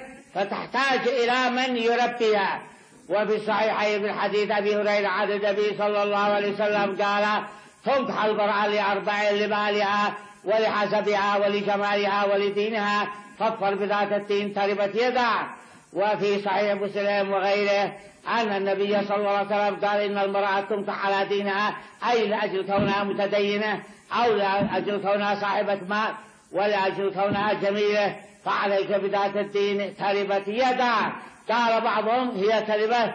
فتحتاج إلى من يربيها. وفي الصحيحين من حديث أبي هريرة عن النبي صلى الله عليه وسلم قال تنكح المرأة لأربع: لمالها ولحسبها ولجمالها ولدينها، فاظفر بذات الدين تربت يدها. وفي صحيح مسلم وغيره أن النبي صلى الله عليه وسلم قال إن المرأة تنكح على دينها، أي لأجل كونها متدينة أو لأجل كونها صاحبة مال ولأجل كونها جميلة، فعليك بذات الدين تربت يدها. قال بعضهم هي تربت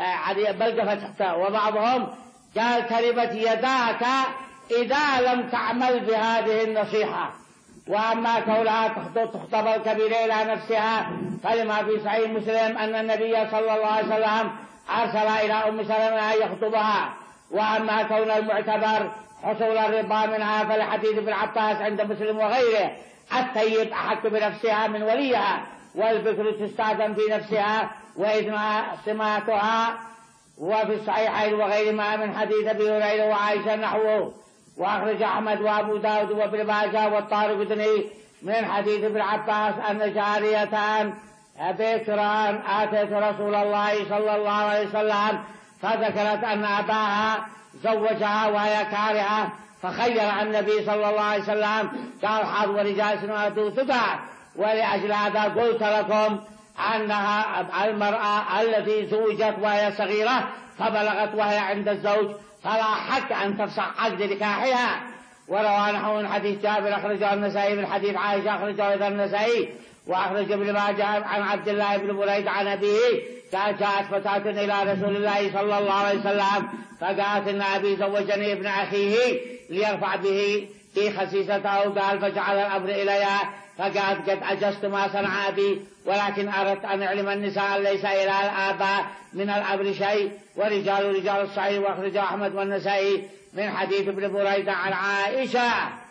بلغة تحتها، وبعضهم قال تربت يداك إذا لم تعمل بهذه النصيحة. وأما كونها تخطب الكبيرة إلى نفسها فلما في صحيح مسلم أن النبي صلى الله عليه وسلم أرسل إلى أم سلمة أن يخطبها. وأما كون المعتبر حصول الرضا منها فالحديث ابن عباس عند مسلم وغيره الطيب أحق بنفسها من وليها، والبكر تستأذن في نفسها وإذنها سماتها. وفي الصحيحين وغيرهما من حديث أبي هريرة وعائشة نحوه. وأخرج أحمد وأبو داود وابن ماجه والطارقطني من حديث ابن عباس أن جاريتان بكران آتت رسول الله صلى الله عليه وسلم فذكرت أن أباها زوجها وهي كارهة، فخير عن النبي صلى الله عليه وسلم قال حظ ورجال سنوات تبع. ولأجل هذا قلت لكم أنها المرأة التي زوجت وهي صغيرة فبلغت وهي عند الزوج فلا حق أن تفسخ عقد نكاحها. وروى نحو من حديث جابر أخرجه النسائي من حديث عائشة أخرجه أيضا النسائي. وأخرج ابن ماجه عن عبد الله بن بريد عن أبيه قال جاءت فتاة إلى رسول الله صلى الله عليه وسلم فقالت إن أبي زوجني ابن أخيه ليرفع به في خسيسته، قال فجعل الأمر إليها فقالت قد أجزت ما صنع أبي، ولكن أردت أن أعلم النساء ليس إلى الآباء من الأمر شيء، ورجال رجال الصحيح. وأخرج أحمد والنسائي من حديث ابن بريدة عن عائشة.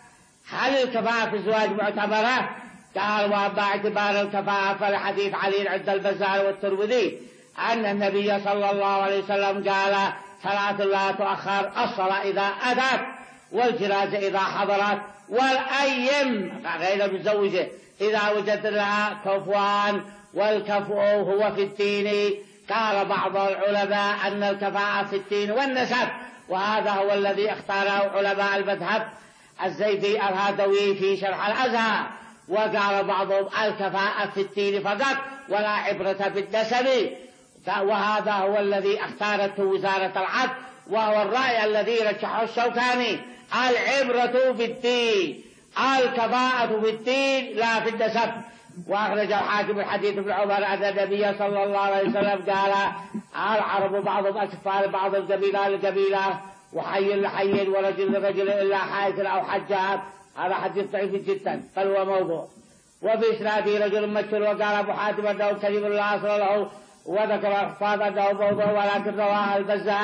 هل الكفاءة في الزواج معتبرة؟ قال وأما اعتبار الكفاءة فلحديث علي عند البزار والترمذي أن النبي صلى الله عليه وسلم قال ثلاث لا تؤخر: الصلاة إذا أتت، والجنازة إذا حضرت، والأيم غير المتزوجة إذا وجد لها كفوان، والكفو هو في الدين. قال بعض العلماء أن الكفاءة في الدين والنسب، وهذا هو الذي اختاره علماء المذهب الزيدي الهادوي في شرح الأزهر. وقال بعضهم الكفاءة في الدين فقط ولا عبرة بالنسب، وهذا هو الذي اختارته وزارة العدل، وهو الرأي الذي رجحه الشوكاني: العبرة بالدين، الكفاءة بالدين لا في النسب. وأخرج الحاكم الحديث ابن عمر أن النبي صلى الله عليه وسلم قال: العرب بعضهم أكفار بعض القبيلة لقبيلة، وحي لحي، ورجل لرجل إلا حائث أو حجاب. هذا حديث ضعيف جدا بل هو موضوع. وفي إسناده رجل مجهول، وقال أبو حاتم أنه كذب لا أصل له، وذكر الحفاظ أنه موضوع ولكن رواه البزار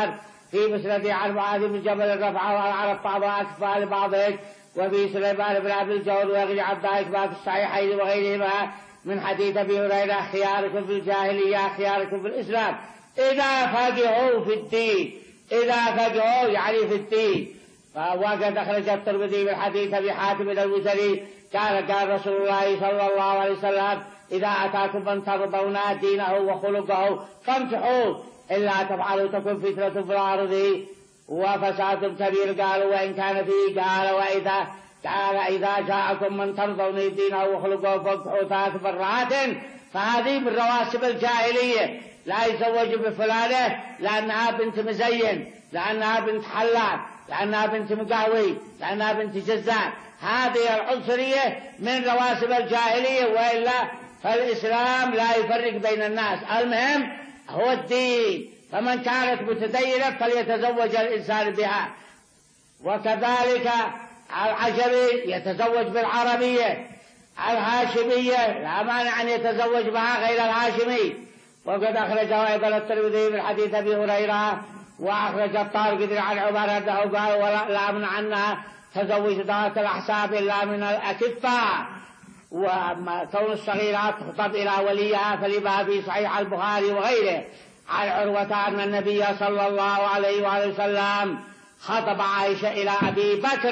في مسند عن معاذ بن جبل رفعه العرب بعضها أكفى لبعضهم، وفي سليمان بن عبد الجور وغير عبد الله في الصحيحين وغيرهما من حديث أبي هريرة: خياركم في الجاهلية خياركم في الإسلام إذا فقهوا في الدين. إذا فقهوا يعني في الدين. وقد أخرج الترمذي من حديث أبي حاتم الوزري قال قال رسول الله صلى الله عليه وسلم: إذا أتاكم من ترضون دينه وخلقه فامسحوه، إلا تفعلوا تكن فتنة في الأرض وفساد كبير. قالوا: وإن كان فيه؟ قال: وإذا قال إذا جاءكم من ترضون دينه وخلقه فامسحوا ثلاث مرات. فهذه من رواسب الجاهلية، لا يزوج بفلانة لأنها بنت مزين، لأنها بنت حلاق، لأنها بنت مقاوي، لأنها بنت جزان. هذه العنصرية من رواسب الجاهلية، وإلا فالإسلام لا يفرق بين الناس. المهم هو الدين، فمن كانت متدينة فليتزوج الإنسان بها. وكذلك العجمي يتزوج بالعربية، الهاشمية لا مانع أن يتزوج بها غير الهاشمي. وقد أخرجه أيضا الترمذي من حديث أبي هريرة، وأخرج الطارق عن عمر أنه قال: ولا أمنع عنها تزوج ذات الأحساب إلا من الأكفاء. وأما كون الصغيرات تخطب إلى وليها فلما في صحيح البخاري وغيره عن عروة أن النبي صلى الله عليه وآله وسلم خطب عائشة إلى أبي بكر.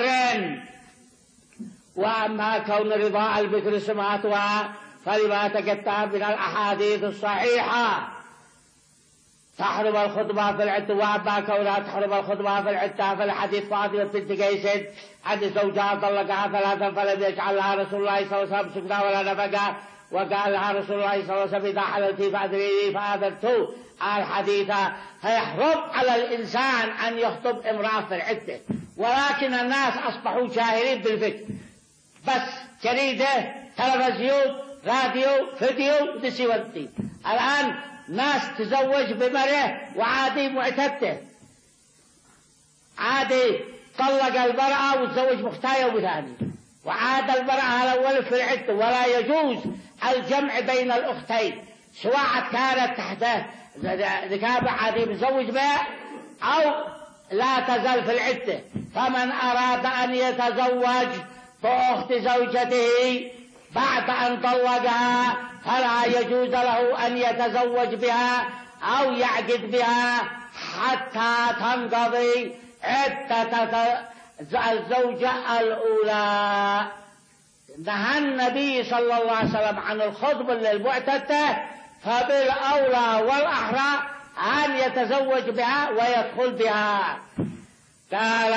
وأما كون رضاء البكر سمعتها فلما تقطع من الأحاديث الصحيحة تحرم الخطبة في العدة. وأما كونها تحرم الخطبة في العدة فالحديث فاطمة بنت قيس عن زوجها طلقها ثلاثا فلم يجعل لها رسول الله صلى الله عليه وسلم سكنا ولا نفقا، وقال لها رسول الله صلى الله عليه وسلم: إذا حللت فأدريني فآذنته. الحديث فيحرم على الإنسان أن يخطب امرأة في العدة، ولكن الناس أصبحوا جاهلين بالفكر، بس جريدة، تلفزيون، راديو، فيديو، دسي ودي. الآن ناس تزوج بمرأة وعادي معتدة، عادي طلق المرأة وتزوج مختاية وثاني، وعاد المرأة الأول في العدة. ولا يجوز الجمع بين الأختين سواء كانت تحت ذكابة عادي متزوج بها أو لا تزال في العدة. فمن أراد أن يتزوج بأخت زوجته بعد أن طلقها فلا يجوز له أن يتزوج بها أو يعقد بها حتى تنقضي عدة الزوجة الأولى. نهى النبي صلى الله عليه وسلم عن الخطبة للمعتدة، فبالأولى والأحرى أن يتزوج بها ويدخل بها. قال: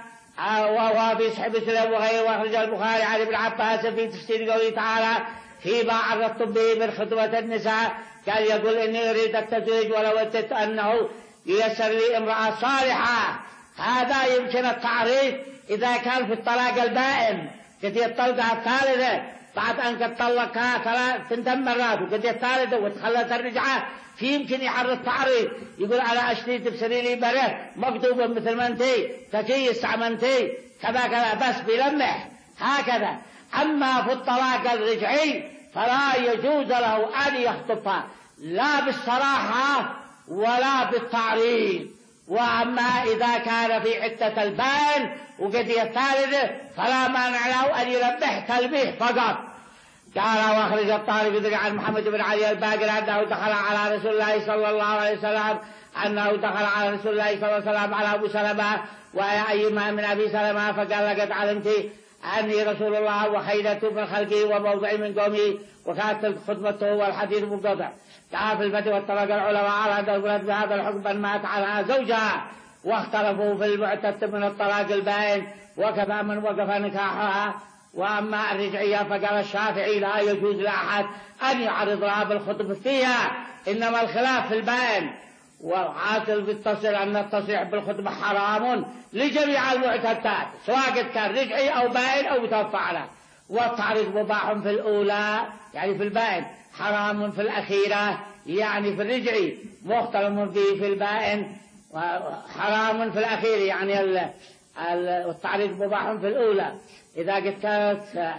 وهو في صحيح مسلم وغيره، وأخرج البخاري عن ابن عباس في تفسير قوله تعالى: فيما عرضتم به من خطبة النساء، قال يقول: إني أريد التزويج ولو وددت أنه ييسر لي امرأة صالحة. هذا يمكن التعريف إذا كان في الطلاق البائن، قد يطلقها الثالثة بعد أن قد طلقها ثلاث تنتم مرات، وقد الثالثة وتخلت الرجعة، في يمكن يحرر التعريف يقول: على أشتي تبصري لي بره مكتوبة مثل ما انتي تكي استعمنتي كذا كذا، بس بيلمح هكذا. أما في الطلاق الرجعي فلا يجوز له أن يخطبها لا بالصراحة ولا بالتعريف. وأما إذا كان في عدة البائن وقد الثالثة فلا مانع له أن يلمح تلميح فقط. قال: واخرج الطارق عن محمد بن علي الباقر أنه دخل على رسول الله صلى الله عليه وسلم أنه دخل على رسول الله صلى الله عليه وسلم على أبو سلمة وأيما من أبي سلمة، فقال: لقد علمت أني رسول الله وخيرته من خلقي وموضعي من قومي، وكانت خطبته والحديث منقطع. دعا في الفتوى واتفق العلماء على أن الولد بهذا الحكم من مات على زوجها، واختلفوا في المعتد من الطلاق البائن وكفى من وقف نكاحها. وأما الرجعية فقال الشافعي: لا يجوز لأحد أن يعرض لها بالخطب فيها، إنما الخلاف في البائن. وعاصل بالتصل أن التصريح بالخطبة حرام لجميع المعتدات سواء كان رجعي أو بائن أو متوفى عنها. والتعريض مباح في الأولى يعني في البائن، حرام في الأخيرة يعني في الرجعي، مختلف فيه في البائن، وحرام في الأخير يعني التعريض مباح في الأولى إذا قد كانت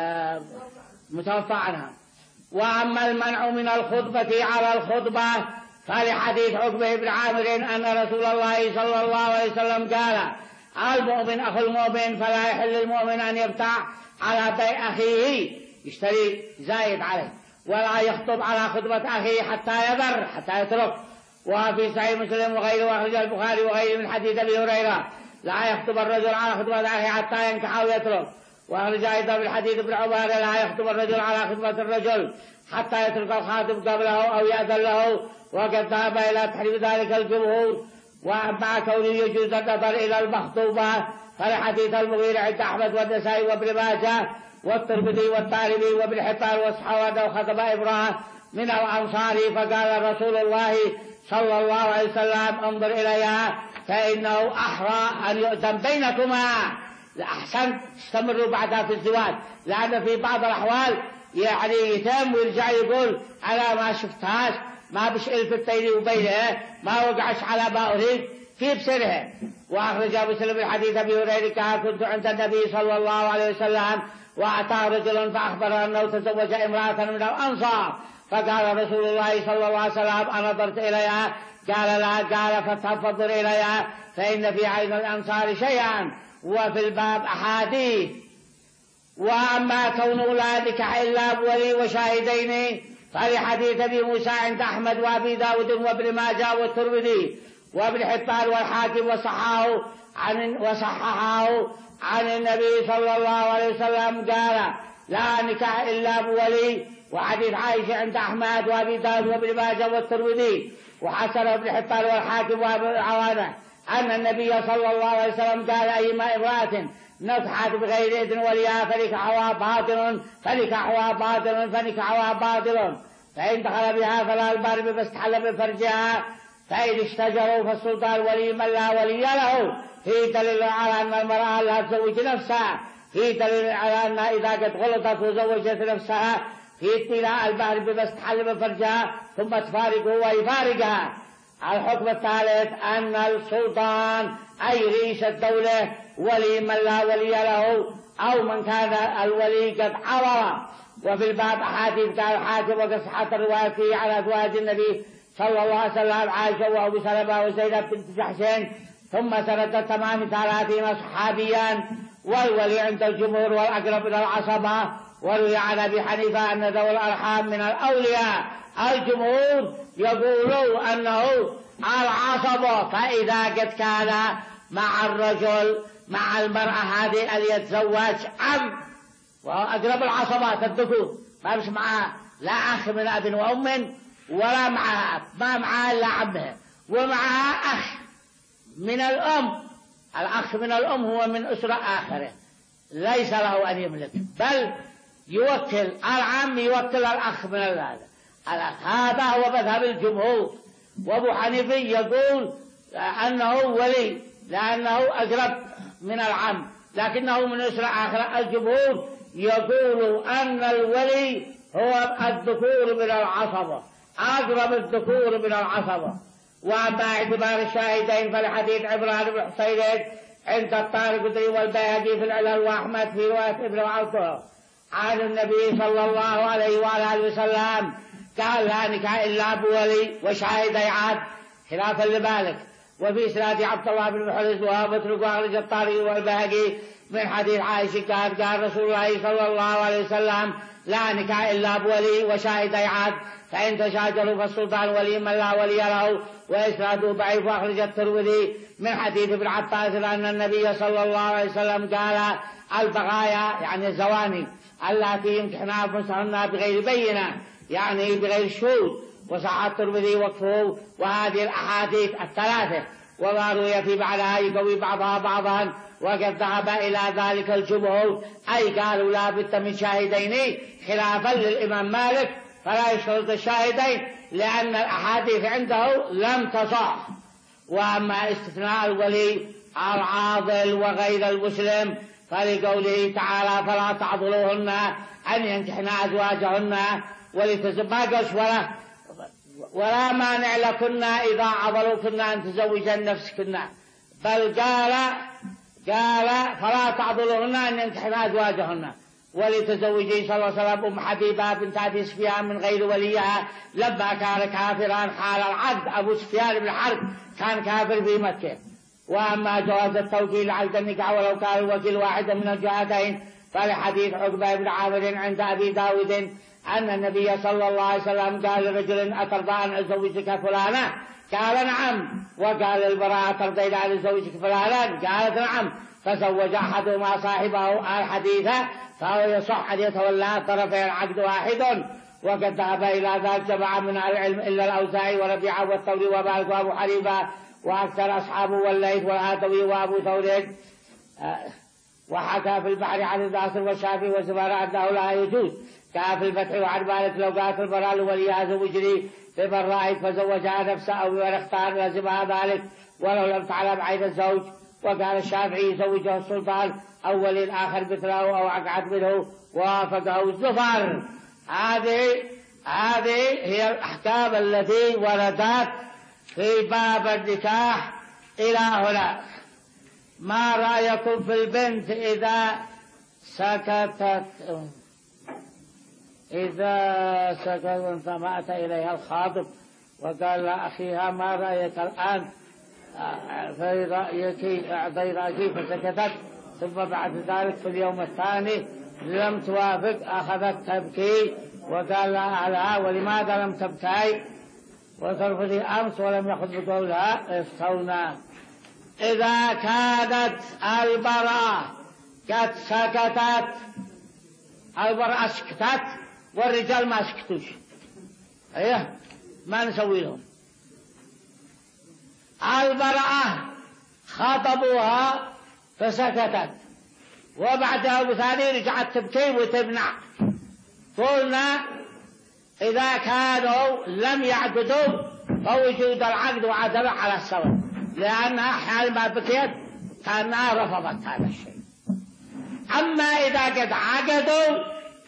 متوفى عنها. وأما المنع من الخطبة على الخطبة فلحديث عقبة بن عامر أن رسول الله صلى الله عليه وسلم قال المؤمن أخو المؤمن فلا يحل المؤمن أن يبتاع على بيع أخيه يشتري زايد عليه، ولا يخطب على خطبة أخيه حتى يذر حتى يترك. وفي صحيح مسلم وغيره وأخرج البخاري وغيره من حديث أبي هريرة لا يخطب الرجل على خطبة أخيه حتى ينكح أو يترك. وأخرج أيضا من حديث ابن عمر لا يخطب الرجل على خطبة الرجل حتى يترك الخاطب قبله أو يأذن له، وقد ذهب إلى تحريم ذلك الجمهور. ومع كونه يجوز النظر إلى المخطوبة فلحديث المغيرة عند أحمد والنسائي وابن ماجه والترمذي والطارمي وابن حبان والصحابة وخطب امرأة من الأنصار فقال رسول الله صلى الله عليه وسلم انظر إليها فإنه أحرى أن يؤذن بينكما، أحسن استمروا بعدها في الزواج، لأن في بعض الأحوال يعني يتم ويرجع يقول أنا ما شفتهاش ما بشئل في التين وبينها ما وقعش على ما أريد في بسرها. وأخرج مسلم الحديث أبي هريرة كنت عند النبي صلى الله عليه وسلم وأتاه رجل فأخبر أنه تزوج امرأة من الأنصار فقال رسول الله صلى الله عليه وسلم أنظرت إليها؟ قال لا. قال فانظر إليها فإن في عين الأنصار شيئا وفي الباب أحاديث. وأما كون لا نكاح إلا بولي وشاهدين فلحديث أبي موسى عند أحمد وأبي داود وابن ماجه والترمذي وابن حبان والحاكم وصححه عن وصححه عن النبي صلى الله عليه وسلم قال لا نكاح إلا بولي. وحديث عائشة عند أحمد وأبي داود وابن ماجه والترمذي وحسن ابن حبان والحاكم وابن عوانة أن النبي صلى الله عليه وسلم قال أيما امرأة نكحت بغير إذن وليها فنكحها باطل فنكحها باطل فنكحها باطل فإن دخل بها فلا البار فاستحل بفرجها فإن اشتجروا فالسلطان ولي من لا ولي له في دليل على أن المرأة لا تزوج نفسها، في دليل على أن إذا قد غلطت وزوجت نفسها في ابتلاء البار فاستحل بفرجها ثم تفارقه ويفارقها. الحكم الثالث أن السلطان أي رئيس الدولة ولي من لا ولي له أو من كان الولي قد عور. وفي الباب أحاديث قال الحاكم وقد صحت الرواية على أزواج النبي صلى الله عليه وسلم عائشة وأبي سلمة وزينب بنت جحش ثم سنة تمام ثلاثين صحابيا. والولي عند الجمهور والأقرب من العصبة. وروي عن أبي حنيفة أن ذوي الأرحام من الأولياء. الجمهور يقولون أنه العصبة، فإذا قد كان مع الرجل مع المرأة هذه أن يتزوج عم وهو أقرب العصبات الذكور ما مش معها لا أخ من أب وأم ولا معها أب ما معها إلا عمها ومعها أخ من الأم. الأخ من الأم هو من أسرة آخرة ليس له أن يملك بل يوكل العم يوكل الأخ من هذا الأخ. هذا هو مذهب الجمهور. وأبو حنيفة يقول أنه ولي لأنه أقرب من العم لكنه من أسرة آخرة. الجمهور يقول أن الولي هو الذكور من العصبة أقرب الذكور من العصبة. وأما اعتبار الشاهدين فلحديث عمران بن حسين عند الطارقطي والبيهقي في العلل وأحمد في رواية ابن عوف عن النبي صلى الله عليه وآله وسلم قال لا نكاح إلا بولي وشاهد عاد خلافا لمالك. وفي إسناد عبد الله بن محرز ومترك وأخرج الطارقي والبيهقي من حديث عائشة قال قال رسول الله صلى الله عليه وسلم لا نكاح إلا بولي وشاهد عاد فإن تشاجروا فالسلطان ولي من لا ولي له. وإسناده ضعيف. وأخرج الترمذي من حديث ابن عباس أن النبي صلى الله عليه وسلم قال البغايا يعني الزواني التي يمكن أنفسهن بغير بينة يعني بغير شهود. وصح الترمذي وقفه. وهذه الأحاديث الثلاثة وما روي في بعضها يقوي بعضها بعضا. وقد ذهب إلى ذلك الجمهور أي قالوا لا بد من شاهدين خلافا للإمام مالك فلا يشترط الشاهدين لأن الأحاديث عنده لم تصح. وأما استثناء الولي العاضل وغير المسلم فلقوله تعالى فلا تعضلوهن أن ينكحن أزواجهن ولتزوجن ولا ولا مانع لكن إذا عضلوكن أن تزوجن نفسكن بل قال قال فلا تعضلوهن أن ينكحن أزواجهن ولتزوجه صلى الله عليه وسلم أم حبيبة بنت أبي سفيان من غير وليها لما كان كافرا حال العقد. أبو سفيان بن حرب كان كافر في مكة. وأما جواز التوكيل عقد النكاح ولو كان الوكيل واحدا من الجهتين فلحديث عقبة بن عامر عند أبي داود أن النبي صلى الله عليه وسلم قال لرجل أترضى أن أزوجك فلانة؟ قال نعم. وقال البراء أترضين أن أزوجك فلانة؟ قالت نعم. فزوج أحدهما صاحبه الحديث فهو يصح أن يتولى طرفي العقد واحد. وقد ذهب إلى ذلك جماعة من العلم إلا الأوزاعي وربيعة والثوري ومالك وأبو حنيفة وأكثر أصحابه والليث والهاتوي وأبو ثور. وحكى في البحر عن الناصر والشافعي وزبير أنه لا يجوز. كان في الفتح وعن مالك لو قالت البراء لوليها زوجني بمن رأيت فزوجها نفسه أو بمن اختار لازمها ذلك ولو لم تعلم عين الزوج. وقال الشافعي زوجه السلطان أو ولي الآخر مثله أو أقعد منه ووافقه الزفر. هذه هذه هي الأحكام التي وردت في باب النكاح إلى هنا. ما رأيكم في البنت إذا سكتت إذا سكتت فمات إليها الخاطب وقال لأخيها ما رأيك الآن في رأيك أعطي رأيك فسكتت ثم بعد ذلك في اليوم الثاني لم توافق أخذت تبكي وقال لها ولماذا لم تبكي وترفضي أمس ولم يأخذ بقولها افتونا. إذا كانت البراء قد سكتت البراء سكتت والرجال ما سكتوش ايه ما نسوي لهم. البراء خطبوها فسكتت وبعدها بثاني رجعت تبكي وتمنع. قلنا إذا كانوا لم يعقدوا فوجود العقد وعدمه على السواء لأنها حال ما بكيت كانها رفضت هذا الشيء. أما إذا قد عقدوا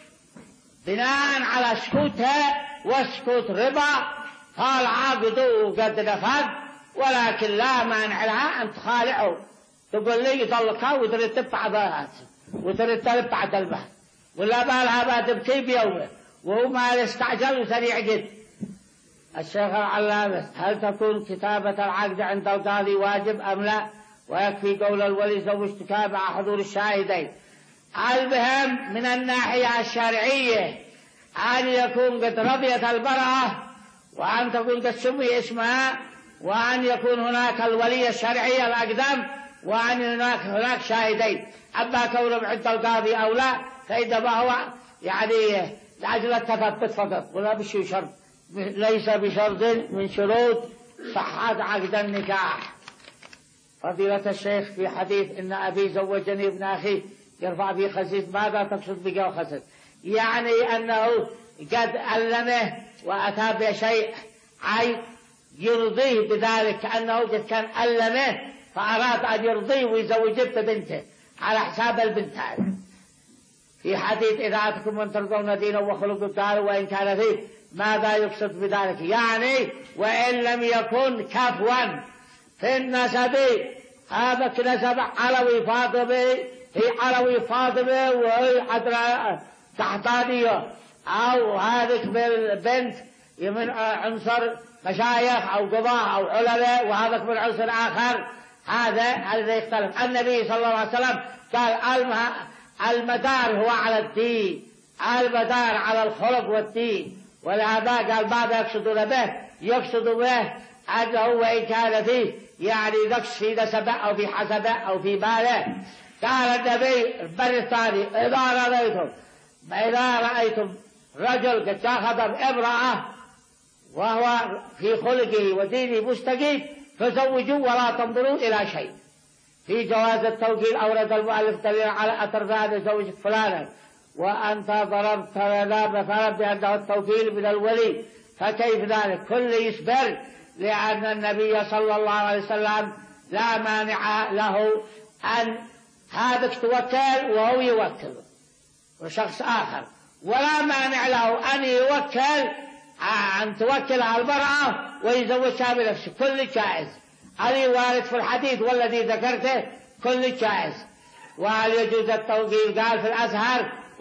بناء على سكوتها وسكوت ربا فالعقد قد نفذ ولكن لا مانع لها أن تخالعه تقول لي يطلقها وترتب بعضها وترتب بعد المهر ولا بالها ما تبكي بيومه وهو ما يستعجل وسريع جدا. الشيخ العلامة هل تكون كتابة العقد عند القاضي واجب أم لا ويكفي قول الولي زوجتك مع حضور الشاهدين؟ المهم من الناحية الشرعية أن يكون قد رضيت البراءة وأن تكون قد سمي اسمها وأن يكون هناك الولي الشرعي الأقدم وأن هناك هناك شاهدين. أما كونهم عند القاضي أو لا فإنما هو يعني لأجل التثبت فقط ولا بشي شرط ليس بشرط من شروط صحة عقد النكاح. فضيلة الشيخ في حديث إن أبي زوجني ابن أخي يرفع به خسيس ماذا تقصد بقى خسيس؟ يعني أنه قد علمه وأتى بشيء أي يرضيه بذلك كأنه قد كان علمه فأراد أن يرضيه ويزوج بنته على حساب البنت هذه. في حديث إذا أتكم من ترضون دينه وخلقه قالوا وإن كان فيه ماذا يقصد بذلك؟ يعني وإن لم يكن كفوا في النسب هذا نسب علوي فاطمة هي علوي فاطمة وهي عذراء تحتانية أو هذه البنت من عنصر مشايخ أو قضاة أو علماء وهذا من عنصر آخر هذا هذا يختلف. النبي صلى الله عليه وسلم قال المدار هو على الدين المدار على الخلق والدين ولهذا قال ماذا يقصدون به؟ يقصد به أنه وإن كان فيه يعني نقص في نسبه أو في حسبه أو في ماله. قال النبي البر الثاني إذا رأيتم إذا رأيتم رجل قد أخذ امرأة وهو في خلقه ودينه مستقيم فزوجوا ولا تنظروا إلى شيء. في جواز التوكيل أورد المؤلف دليل على أترضى زوجك فلانا وأنت ضربت لنا مثلا بأنه التوكيل من الولي فكيف ذلك؟ كل يصبر لأن النبي صلى الله عليه وسلم لا مانع له أن هذاك توكل وهو يوكل وشخص آخر ولا مانع له أن يوكل أن توكل على المرأة ويزوجها بنفسه كل جائز. هذه وارد في الحديث والذي ذكرته كل جائز. وهل يجوز التوكيل؟ قال في الأزهر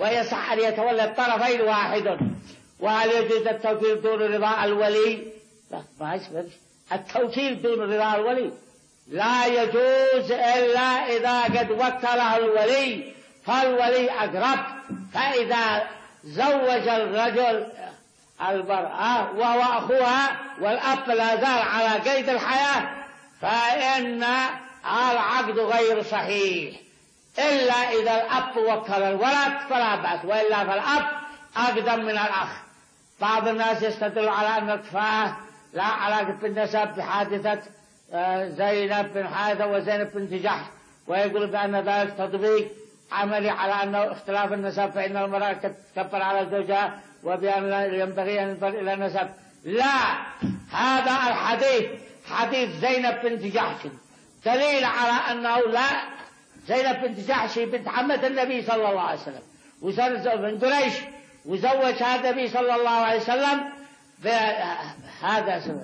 ويصح أن يتولى الطرفين واحد. وهل يجوز التوكيل دون رضا الولي؟ لا، ما يصير التوكيل دون رضا الولي، لا يجوز إلا إذا قد وكله الولي، فالولي أقرب. فإذا زوج الرجل المرأة وهو أخوها والأب لا زال على قيد الحياة فإن العقد غير صحيح، إلا إذا الأب وكل الولد فلا بأس، وإلا فالأب أقدم من الأخ. بعض الناس يستدل على أن الكفاءة لا علاقة بالنسب بحادثة زينب بن حارثة وزينب بن جحش، ويقول بأن ذلك تطبيق عملي على أنه اختلاف النسب، فإن المرأة تكبر على زوجها وبأن ينبغي أن ينظر إلى النسب. لا، هذا الحديث حديث زينب بنت جحش دليل على أنه لا، زينب بنت جحش بنت عمة النبي صلى الله عليه وسلم وزوج بن قريش، وزوجها النبي صلى الله عليه وسلم بهذا سبب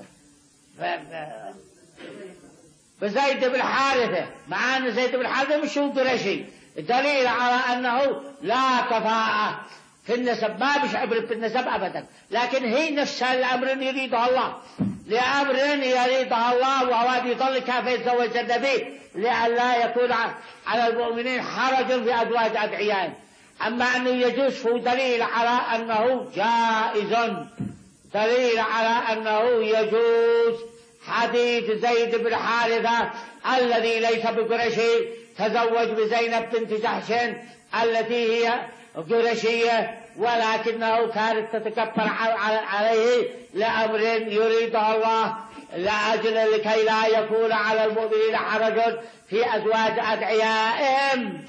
بزيد بن حارثة، مع أن زيد بن حارثة مش هو قريشي، دليل على أنه لا كفاءة في النسب، ما بيشعر بالنسب أبدا، لكن هي نفسها لأمر يريدها الله، لأمر يريدها الله، وهو يظل كيف يتزوج النبي لئلا يكون على المؤمنين حرج في أزواج أدعيائهم. أما أنه يجوز فهو دليل على أنه جائز، دليل على أنه يجوز. حديث زيد بن حارثة الذي ليس بقرشي تزوج بزينب بنت جحش التي هي قرشية، ولكنه كانت تتكبر عليه لأمر يريده الله، لأجل لكي لا يكون على المؤمنين حرج في أزواج أدعيائهم.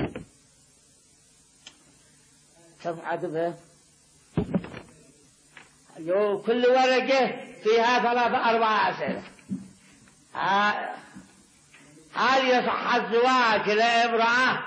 كم عدبه؟ كل ورقة فيها ثلاثة أربعة أسئلة. هل يصح الزواج لامرأة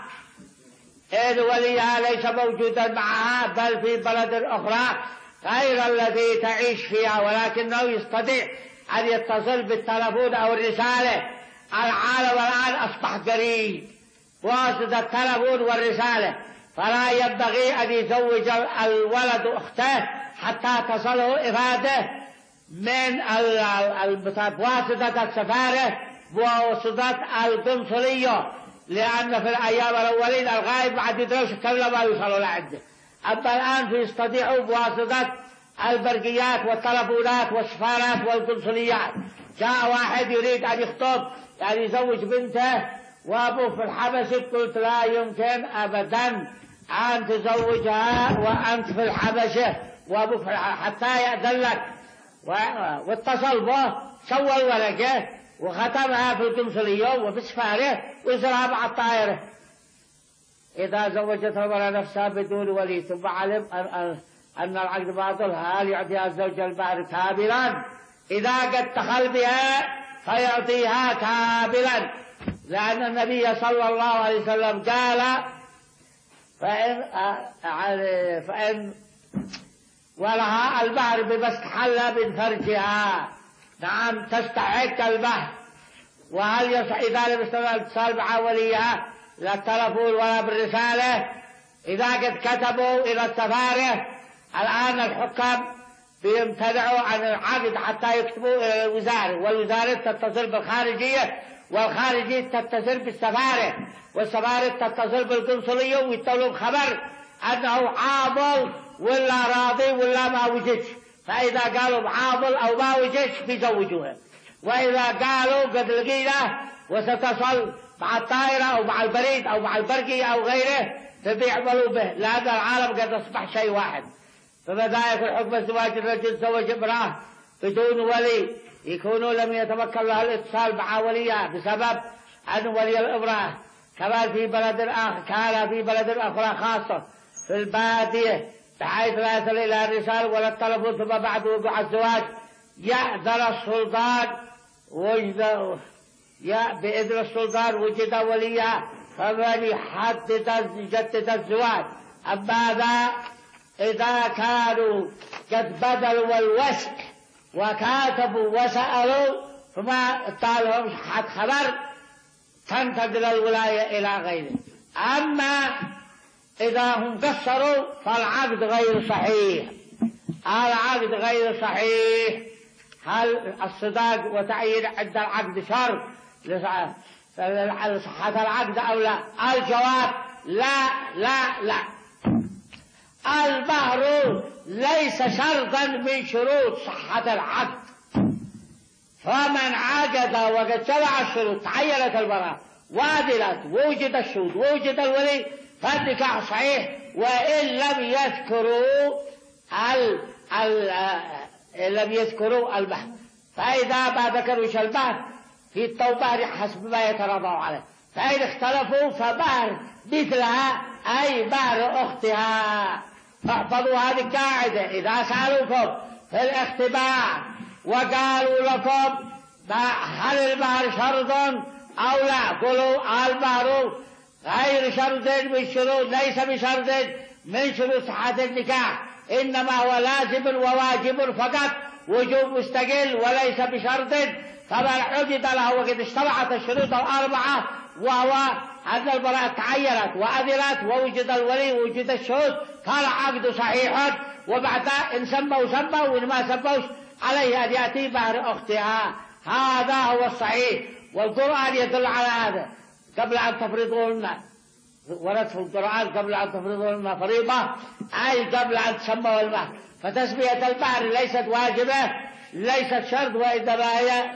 إذ وليها ليس موجودا معها بل في بلد أخرى غير الذي تعيش فيها، ولكنه يستطيع أن يتصل بالتلفون أو الرسالة؟ العالم الآن أصبح قريب بواسطة التلفون والرسالة، فلا ينبغي أن يزوج الولد أخته حتى تصله إفادة من بواسطة السفارة بواسطة القنصلية، لأن في الأيام الأولين الغائب بعد يدرس كل ما يوصل لعنده. أما الآن فيستطيعوا بواسطة البرقيات والتلفونات والسفارات والقنصليات. جاء واحد يريد أن يخطب يعني يزوج بنته وأبوه في الحبشة، قلت لا يمكن أبدا أن تزوجها وأنت في الحبشة وأبوك في الحبشة حتى يأذن لك. واتصل به سوى الورقة وختمها في القنصلية وفي السفارة وإسرها مع الطائرة. إذا زوجت المرأة نفسها بدون ولي ثم علم أن العقد باطل، هل يعطيها الزوج المهر كاملا؟ إذا قد دخل بها فيعطيها كاملا، لأن النبي صلى الله عليه وسلم قال فإن, فإن ولها المهر بما استحل من فرجها. نعم تستحق المهر. وهل يصح إذا لم يستطع الاتصال مع وليها لا التلفون ولا بالرسالة؟ إذا قد كتبوا إلى السفارة الآن الحكام بيمتنعوا عن العقد حتى يكتبوا إلى الوزارة، والوزارة تتصل بالخارجية، والخارجية تتصل بالسفارة، والسفارة تتصل بالقنصلية ويطلب خبر أنه عاضل ولا راضي ولا ما وجدش. فإذا قالوا عاضل أو ما وجدش بيزوجوها، وإذا قالوا قد لقينا وستصل مع الطائرة أو مع البريد أو مع البرقي أو غيره فبيعملوا به، لأن العالم قد أصبح شيء واحد. فبذلك الحكم زواج الرجل زوج امرأة بدون ولي يكون لم يتمكن له الاتصال مع وليها بسبب أن ولي الامرأة كما في بلد آخر كان في بلد أخرى خاصة في البادية بحيث لا يصل إلى الرسالة ولا التلفون، ثم بعد وقوع الزواج يأذن السلطان وجد بإذن السلطان وجد وليها فمن يحدد يجدد الزواج. أما ذا إذا كانوا قد بدلوا الوسك وكاتبوا وسألوا فما طالهم حد خبر تنتقل الولاية إلى غيره. أما إذا هم قصروا فالعقد غير صحيح. العقد غير صحيح. هل الصداق وتعيين عند العقد شرط لصحة العقد أو لا؟ الجواب لا لا لا. المهر ليس شرطا من شروط صحة العقد، فمن عقد وقد جمع الشروط تعينت المرأة وعدلت ووجد الشهود ووجد الولي فالنكاح صحيح، وإن لم يذكروا ال ال لم يذكروا المهر. فإذا ما ذكروا المهر في التوبة حسب ما يتراضوا عليه، فإن اختلفوا فمهر مثلها أي مهر أختها. فاحفظوا هذه القاعدة. إذا سألوكم في الاختبار وقالوا لكم هل المهر شرط أو لا، قولوا المهر غير شرط من شروط، ليس بشرط من شروط صحة النكاح، إنما هو لازم وواجب فقط، وجوب مستقل وليس بشرط. فمن عقد له وقد اجتمعت الشروط الأربعة وهو أن المرأة تعينت وأذنت ووجد الولي ووجد الشهود فالعقد صحيح، وبعدها إن سموا سموا وإن ما سموش عليه أن يأتي مهر أختها. هذا هو الصحيح، والقرآن يدل على هذا. قبل أن تفرضوهن، ورد في القرآن قبل أن تفرضوهن فريضة، أي قبل أن تسموا المهر. فتسمية المهر ليست واجبة، ليست شرط، وإنما هي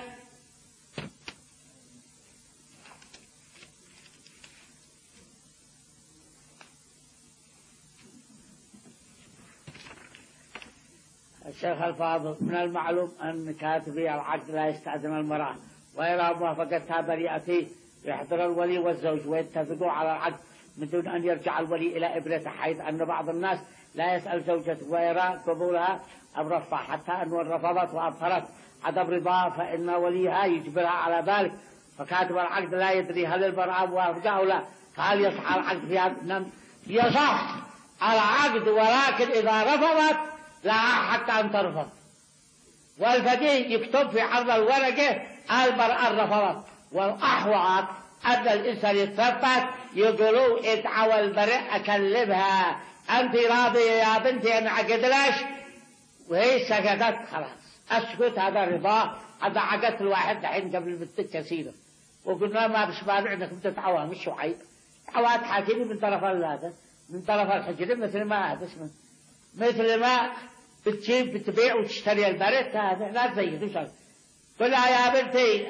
الشيخ الفاضل. من المعلوم أن كاتبي العقد لا يستأذن المرأة، وإلى موافقتها بريئته يحضر الولي والزوج ويتفقوا على العقد من دون أن يرجع الولي إلى ابنته، حيث أن بعض الناس لا يسأل زوجته ويرى قبولها أم رفضها، حتى أن رفضت وأبطلت عدم رضاها فإن وليها يجبرها على ذلك. فكاتب العقد لا يدري هل المرأة موافقة أو لا، فهل يصح العقد في هذا؟ يصح العقد، ولكن إذا رفضت لها حق أن ترفض. والفقيه يكتب في عرض الورقة المرأة رفضت. والأحوط أن الإنسان يتثبت يقولوا ادعوا البريء أكلمها أنت راضية يا بنتي أن عقد ليش، وهي سكتت خلاص. أسكت هذا رضا. هذا عقدت الواحد دحين قبل بنتك كثيرة وقلنا ما بس مانع انكم تدعوها، مش عيب. دعوات حاكمين من طرف هذا من طرف الحجر، مثل ما هذا اسمه مثل ما بتجيب بتبيع وتشتري البريد، هذا لا تزيد. قلها يا بنتي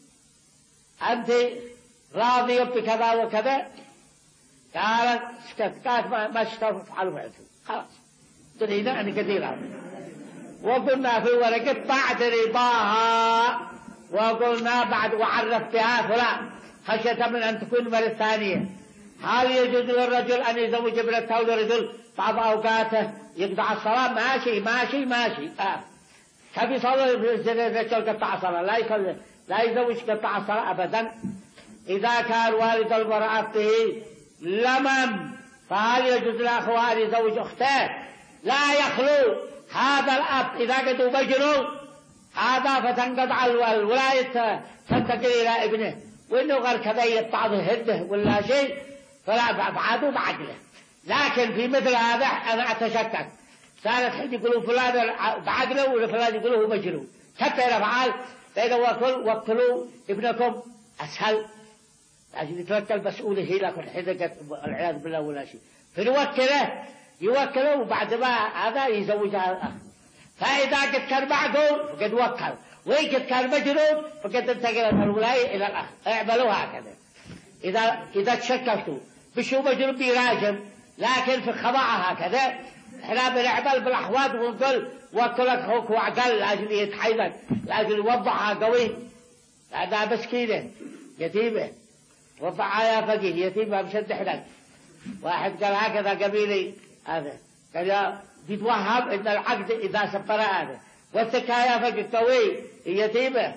أنت راضية بكذا وكذا، قالت سكت، قالت ما اشتفعلوا فعلته خلاص ترينا أن كثيرا. وقلنا في ورقة بعد رضاها، وقلنا بعد وعرفتها فلان خشية من أن تكون مرة ثانية. هل يجوز للرجل أن يزوج ابنته لرجل بعض أوقاته يقطع الصلاة؟ ماشي ماشي ماشي. آه. كيف يصلي الرجل قطع الصلاة؟ لا يصلي لا يزوج قطع الصلاة أبدا. إذا كان والد المرأة به لمم فهل يجوز لأخوه أن يزوج أخته؟ لا يخلو هذا الأب إذا قدوا مجنون هذا فتنقطع الولاية تنتقل إلى ابنه، وإنه غير كذا يبعض هده ولا شيء فلا بعده بعقله. لكن في مثل هذا أنا أتشكك، صارت حين يقولوا فلان بعقله وفلان يقولوا مجنون، حتى الأفعال فإذا وكل وكلوا ابنكم أسهل، لكن يتوكل مسؤوله هي لكن حذقت والعياذ بالله ولا شيء. فنوكله يوكله وبعد ما هذا يزوجها الأخ. فإذا قد كان معقول فقد وكل، وإن قد كان مجنون فقد انتقلت الولاية إلى الأخ. اعملوا هكذا. إذا إذا تشكلتوا بشو مجنون بيراجم، لكن في خضاعة هكذا احنا بنعمل بالأحواد ونقول وكلك أخوك وعقل لأجل يتحيلك لأجل يوضعها قوي، لأنها مسكينة يتيمة وضعها يا فقيه يتيمة مشد حلك. واحد قال هكذا قبيلي هذا قال بيتوهم ان العقد اذا سفر هذا والسكايا فقه قوي يتيمة.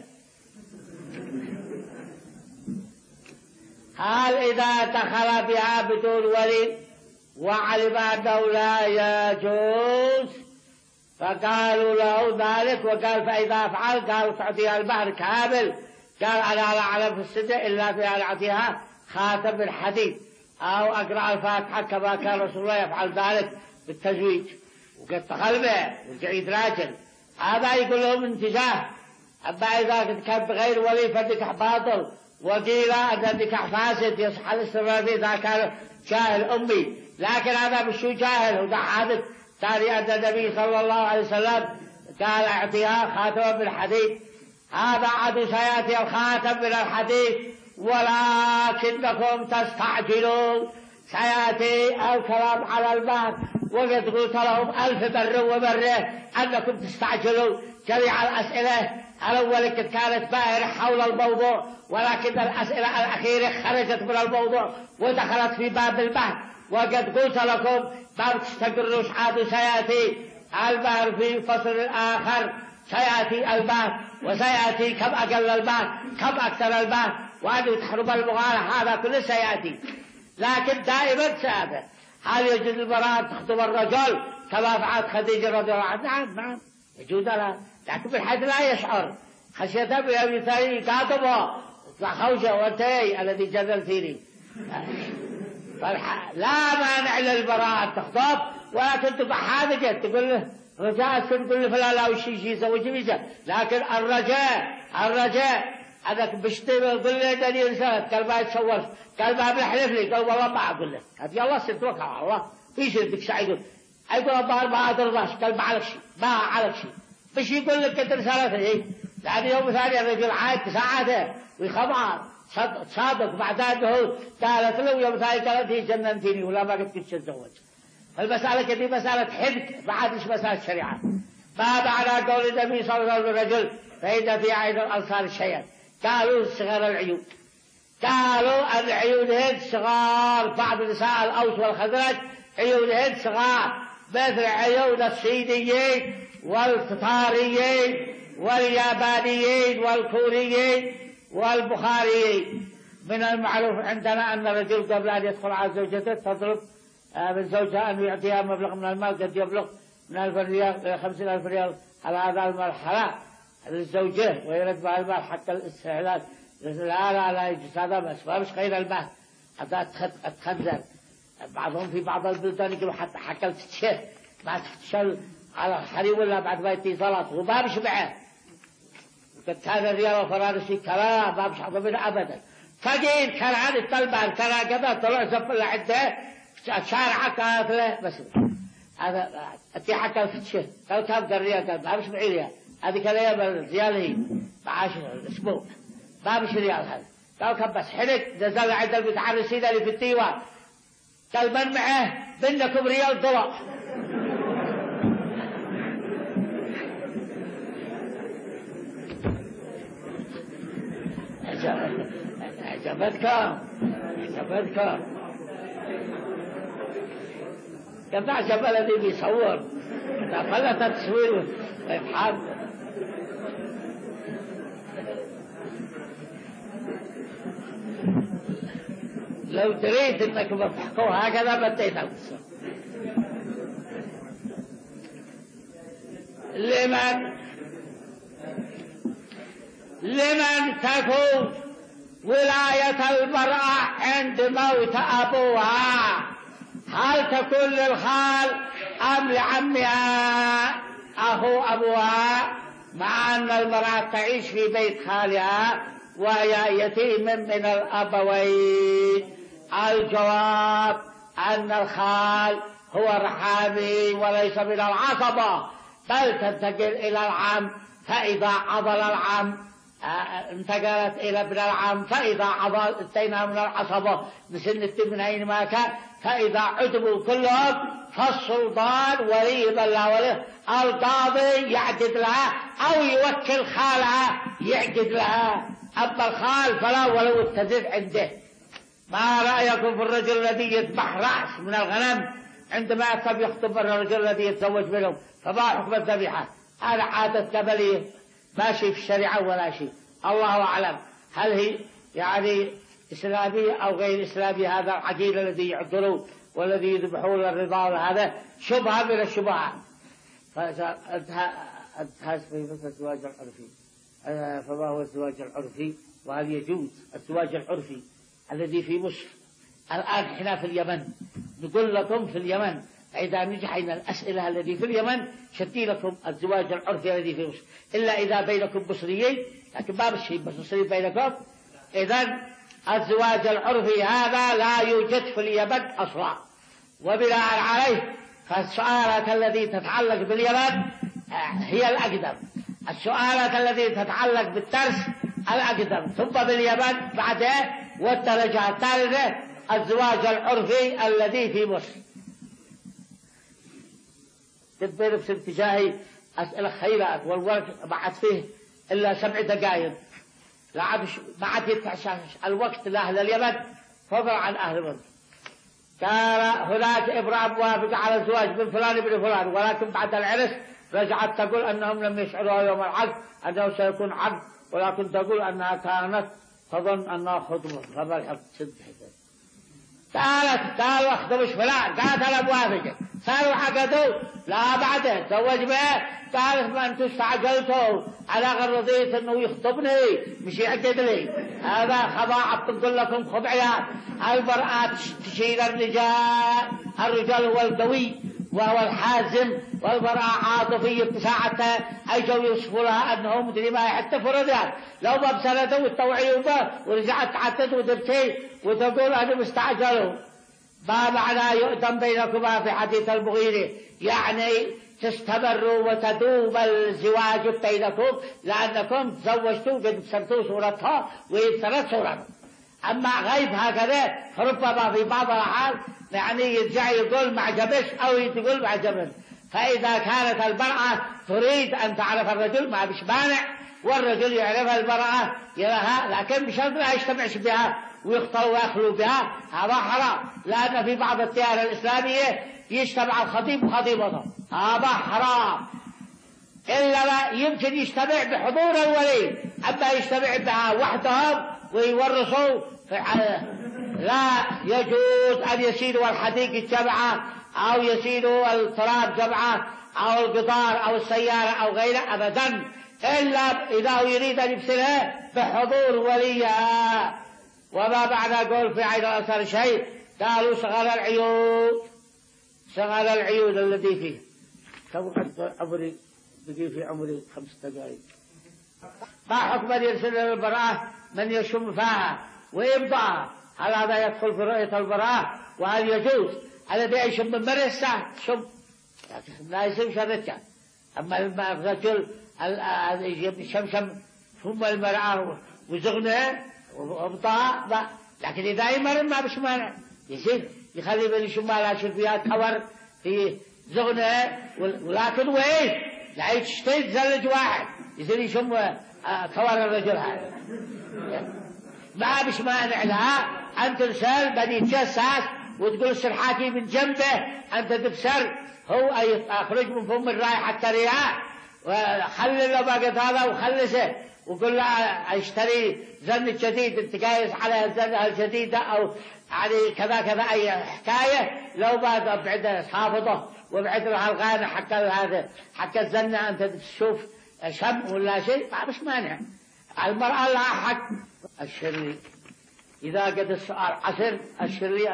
هل اذا دخل بها بدون ولي وعلم انه لا يجوز فقالوا له ذلك، وقال فاذا فعل قالوا تعطيها المهر كامل، قال انا لا اعلم في السنة الا في ان اعطيها خاتم من حديد أو أقرأ الفاتحة كما كان رسول الله يفعل ذلك بالتزويج وقد تقلبه وتعيد راجل. هذا يقول لهم انتجاه. أما إذا كان بغير ولي فالنكاح باطل، وقيل أن النكاح فاسد يصح الاستمرار فيه إذا كان جاهل أمي. لكن هذا مش جاهل، وده حادث ثاني أن النبي صلى الله عليه وسلم قال اعطيها خاتما من حديد. هذا عدو سيأتي الخاتم من الحديد ولكنكم تستعجلون. سيأتي الكلام على المهر، وقد قلت لهم ألف بر وبره أنكم تستعجلون. جميع الأسئلة الأول كانت باهرة حول الموضوع، ولكن الأسئلة الأخيرة خرجت من الموضوع ودخلت في باب المهر. وقد قلت لكم ما تستقروش، عاد سيأتي المهر في فصل آخر، سيأتي المهر وسيأتي كم أقل المهر كم أكثر المهر، وأن تحرم المغالة، هذا كله سيأتي. لكن دائما سأبه هل يجوز المرأة تخطب الرجل كما فعلت خديجة رضي الله عنها؟ نعم نعم يجوز لها، لكن بالحد لا يشعر خشية بأبي ثاني كاتبه خوجة وانتهي الذي جذلتني. لا مانع للمرأة تخطب، ولكن تبقى حاجة تقول له رجاء تقول له فلا لا وش يجي يزوج بيجا. لكن الرجاء الرجاء هذاك بشتي يقول له دليل سنة قال ما يتصور، قال ما بنحلف لي، قال والله ما أقول له. قال يلا سر توكل على الله، ايش بدك سعيد؟ يقول الظاهر ما أدرش، قال ما عليك شيء ما عليك شيء. بش يقول لك كنت رسالته ايه؟ لأن يوم ثاني الرجل عايد تساعده ويخبع صادق بعد أنه قالت له يوم ثاني قالت هي جننتيني ولا ما قلت تتزوج. المسألة كذي مسألة حبك بعد مش مسألة شريعة. ما بعد قول النبي صلى الله عليه وسلم فإن في عين الأنصار شيئا. قالوا صغار العيون، قالوا العيونهن صغار. بعض نساء الأوس والخزرج عيونهن صغار مثل عيون الصينيين والتتاريين واليابانيين والكوريين والبخاريين. من المعروف عندنا أن الرجل قبل أن يدخل على زوجته تطلب من زوجها أن يعطيها مبلغ من المال قد يبلغ من ألف ريال خمسين ألف ريال على هذا المرحلة للزوجة، ويرد بها المال حتى الاستهلال. لا لا لا يجوز هذا، بس ما مش غير المال حتى أتخنزر. بعضهم في بعض البلدان يقولوا حتى حكلت تشه ما تشل على الحريم ولا بعد ما يتي صلاة وما بشبعه. قد كان الريال الفرنسي كلام ما بشعب منه أبدا. فقيل كان عن الطلبان كان قبل طلع زف اللي عنده شارع كافله بس هذا أتي حكى في الشيء قال كم الريال قال ما بشبع ريال. هذه كلام الريال هي معاش الأسبوع ما بش ريال هذا. قال كم بس حلق نزل عند المتعرسين اللي في الديوان قال من معه بينكم ريال دولار. عجبتكم عجبتكم كم عجب الذي بيصور فلت التصوير ويبحث. لو تريد انكم تحكوا هكذا بديت القصة. لمن لمن تكون ولاية المرأة عند موت أبوها؟ هل تكون للخال أم لعمها أخو أبوها، مع أن المرأة تعيش في بيت خالها وهي يتيم من الأبوين؟ الجواب أن الخال هو رحامي وليس من العصبة، بل تنتقل إلى العم، فإذا عضل العم انتقلت إلى ابن العم، فإذا عضل انتهينا من العصبة بسن التمنين ما كان، فإذا عدموا كلهم فالسلطان ولي من لا ولي، القاضي يعقد لها أو يوكل خالها يعقد لها. أما الخال فلا ولو التزيد عنده. ما رأيكم في الرجل الذي يذبح رأس من الغنم عندما يكتب يخطب الرجل الذي يتزوج منهم؟ فما حكم الذبيحة؟ هذا عادة قبلية ماشي في الشريعة ولا شيء، الله أعلم. هل هي يعني إسلامية أو غير إسلامية؟ هذا العقيل الذي يعذرون والذي يذبحون الرضا، هذا شبهة من الشبهات. فإذا انتهى انتهى في الزواج العرفي، فما هو الزواج العرفي؟ وهل يجوز الزواج العرفي الذي في مصر الآن احنا في اليمن، نقول لكم في اليمن إذا نجحنا الأسئلة التي في اليمن شتي لكم الزواج العرفي الذي في مصر، إلا إذا بينكم مصريين، لكن ما بشي مصري بينكم. إذن الزواج العرفي هذا لا يوجد في اليمن أصلا، وبناء عليه فالسؤالات التي تتعلق باليمن هي الأقدم، السؤالات التي تتعلق بالترس الأقدم، ثم باليمن بعده، والدرجة الثالثة الزواج العرفي الذي في مصر. تبين في اتجاهي أسئلة خيرات، والوقت بعد فيه إلا سبع دقائق، لا عاد ما عاد يتعشى الوقت لأهل اليمن فضل عن أهل مصر. قال هناك إبراهيم موافق على الزواج من فلان ابن فلان، ولكن بعد العرس رجعت تقول أنهم لم يشعروا يوم العقد أنه سيكون عقد، ولكن تقول أنها كانت تظن أنها خطبة. هذا الحق صدق. قالت قالوا اخطبش فلان، قالت أنا موافقة، صاروا عقدوا، لا بعده زوج به، قالت ما أنتم استعجلتوا على غرضية أنه يخطبني مش يعقد لي. هذا خضاعة تقول لكم خضعيات. المرأة تشيل الرجال، الرجال هو القوي وهو الحازم، والمرأة عاطفية بساعتها أجوا يوصفوا لها أنه مدري ما حتى فرضها لو ما بسنته والتوعية به، ورجعت تعتد وتبكي وتقول أنا مستعجل. ما معنى يؤتم بينكما في حديث المغيرة؟ يعني تستمروا وتدوم الزواج بينكم، لأنكم تزوجتوا قد بسرتوا صورتها ويبسرت صورتها. أما غيب هكذا فربما في بعض الأحيان يعني يرجع يقول ما عجبش أو يقول ما عجبش. فإذا كانت المرأة تريد أن تعرف الرجل ما بش مانع، والرجل يعرف المرأة يراها، لكن بشرط لا يجتمعش بها ويخطئ ويخلو بها، هذا حرام. لأن في بعض الديار الإسلامية يجتمع الخطيب وخطيبته، هذا حرام، إلا ما يمكن يجتمع بحضور الولي، أما يجتمع بها وحدهم ويورثوا لا يجوز أن يسيروا الحديقة جمعة أو يسيروا التراب جمعة أو القطار أو السيارة أو غيره أبدا، إلا إذا يريد أن يبصرها بحضور وليها. وما بعد قول في عين الأثر شيء، قالوا صغر العيود، صغر العيود الذي فيه. كم عمري بقي في عمري خمس دقائق. ما حكم أن يرسل للبراءة من يشم فاها ويبضعها؟ هل هذا يدخل في رؤية البراءة؟ وهل يجوز الذي يشم من مرسة شم لا يسمى شرطة؟ أما الرجل شمشم ثم المرأة وزغنه وابضعها، لكن إذا يمر ما بش مانع يصير يخلي من يشم لا فيها كور في زغنه، ولكن وين لا يشتري زلج واحد يصير يشم كور الرجل هذا، ما بش مانع لها أن ترسل بني تجسس وتقول سرحاتي من جنبه أنت تبصر هو أخرج من فم الرائحة التريعة وخلي له باقت هذا وخلصه، وقل له اشتري زن جديد انت قايس على الزنة الجديدة أو يعني كذا كذا أي حكاية، لو بعد أبعد حافظه وابعد له الغانة حتى هذا حتى الزنة أنت تشوف شم ولا شيء، ما بش مانع. المرأة لها حق. الشري إذا قد السؤال عشر الشري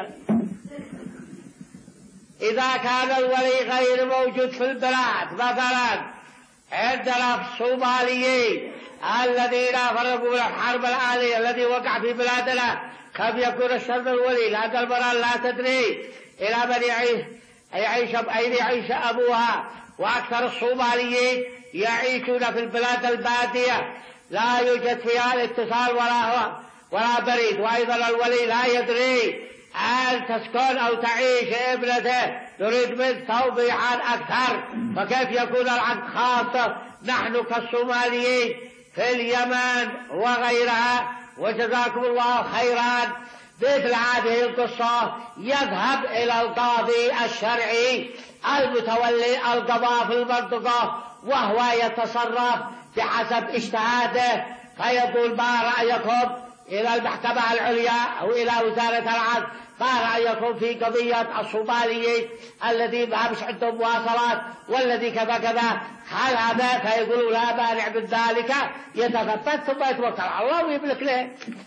إذا كان الولي غير موجود في البلاد، مثلا عندنا في الصوماليين الذين فرقوا الحرب الآلية الذي وقع في بلادنا، كم يكون الشرط الولي؟ لأن المرأة لا تدري إلى من يعيش يعيش أين يعيش أبوها، وأكثر الصوماليين يعيشون في البلاد البادية لا يوجد فيها الاتصال ولا هو ولا بريد، وأيضا الولي لا يدري هل تسكن أو تعيش ابنته، نريد منه توضيحات أكثر، فكيف يكون العقد خاص نحن كالصوماليين في اليمن وغيرها؟ وجزاكم الله خيرا. مثل هذه القصة يذهب إلى القاضي الشرعي المتولي القضاء في المنطقة، وهو يتصرف بحسب اجتهاده، فيقول ما رأيكم إلى المحكمة العليا أو إلى وزارة العدل، ما رأيكم في قضية الصوماليين الذي ما مش عندهم مواصلات والذي كذا كذا، هل هذا؟ فيقولوا لا مانع من ذلك، يتثبت ثم يتوكل على الله ويملك له.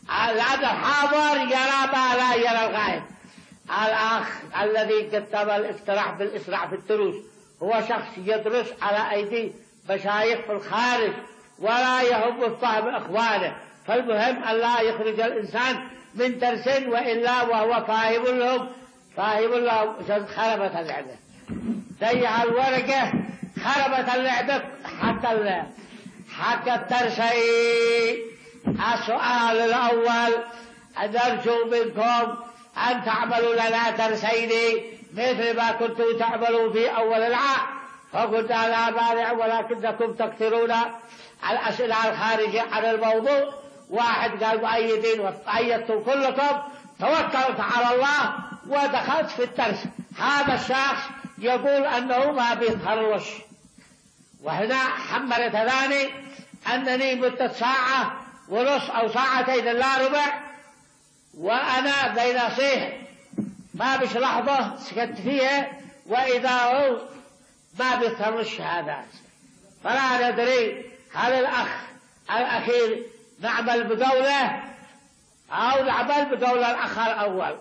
لأن الحاضر يرى ما لا يرى الغائب. الأخ الذي كتب الاقتراح بالإسراع في الدروس هو شخص يدرس على أيدي مشايخ في الخارج ولا يهم فهم إخوانه، فالمهم أن لا يخرج الإنسان من درس وإلا وهو فاهم لهم فاهم لهم خربت اللعبة. ضيع الورقة خربت اللعبة حتى حتى الدرسين. السؤال الأول: نرجو منكم أن تعملوا لنا درسين مثل ما كنتم تعملوا في أول العام. فقلنا لا مانع ولكنكم تكثرون الأسئلة الخارجة عن الموضوع. واحد قال مؤيدين وأيدتم كلكم، توكلت على الله ودخلت في الدرس. هذا الشخص يقول أنه ما بيتهرش. وهنا حملت ثاني أنني مدة ساعة ونص أو ساعتين إلا ربع وأنا بين صيح ما بش لحظة سكت فيها وإذا هو ما بيتهرش هذا. فلا ندري هل الأخ الأخير نعمل بقوله أو نعمل بقول الأخ الأول.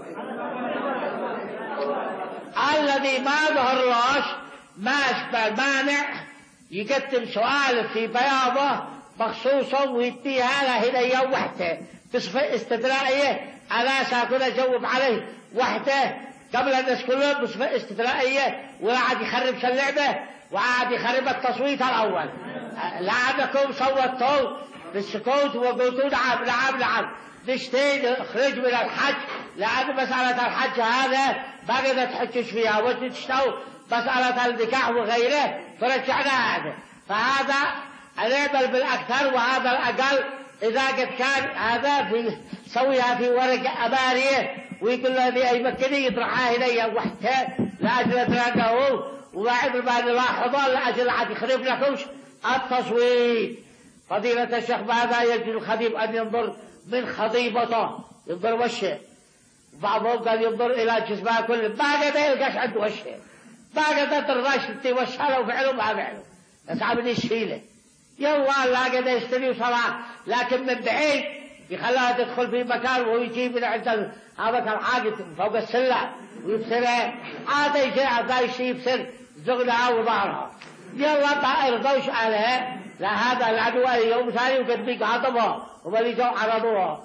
الذي ما ظهر راش ما أشبه مانع يقدم سؤال في بياضه مخصوصا ويديها له هدية وحده بصفة استدرائية على ساكن أجاوب عليه وحده قبل الناس كلهم بصفة استدرائية، ولا عاد يخرب اللعبة وعاد يخرب التصويت الأول. لعبكم صوتوا بالسكوت وقلتوا نعم نعم نعم نشتي نخرج من الحج، لأن مسألة الحج هذا ما قدرت تحجج فيها وتشتوا مسألة النكاح وغيره فرجعنا هذا. فهذا نعمل بالأكثر وهذا الأقل. إذا قد كان هذا في سويها في ورقة أبارية ويقول له ذي أي مكني يطرحها إلي وحده لأجل أدراكه وبعد ما نلاحظه لأجل عاد يخرب لكمش التصويت. فضيلة الشيخ ماذا يجب الخطيب أن ينظر من خطيبته؟ ينظر وشه. بعضهم قال ينظر إلى جسمها كله ما قد يلقاش عنده وشه، ما قد ترضاش تتي وشه لو فعله ما فعله يصعب يشيله. يلا لا قد يستوي صلاة لكن من بعيد يخليها تدخل في مكان وهو يجيب من عند هذا الحاجة فوق السلة ويبصرها عاد يجي عاد يشي يبصر زغلها وظهرها. يلا ما يرضوش عليها لا هذا العدو يوم ثاني وقد بيك عطبها وما يجوا عرضوها.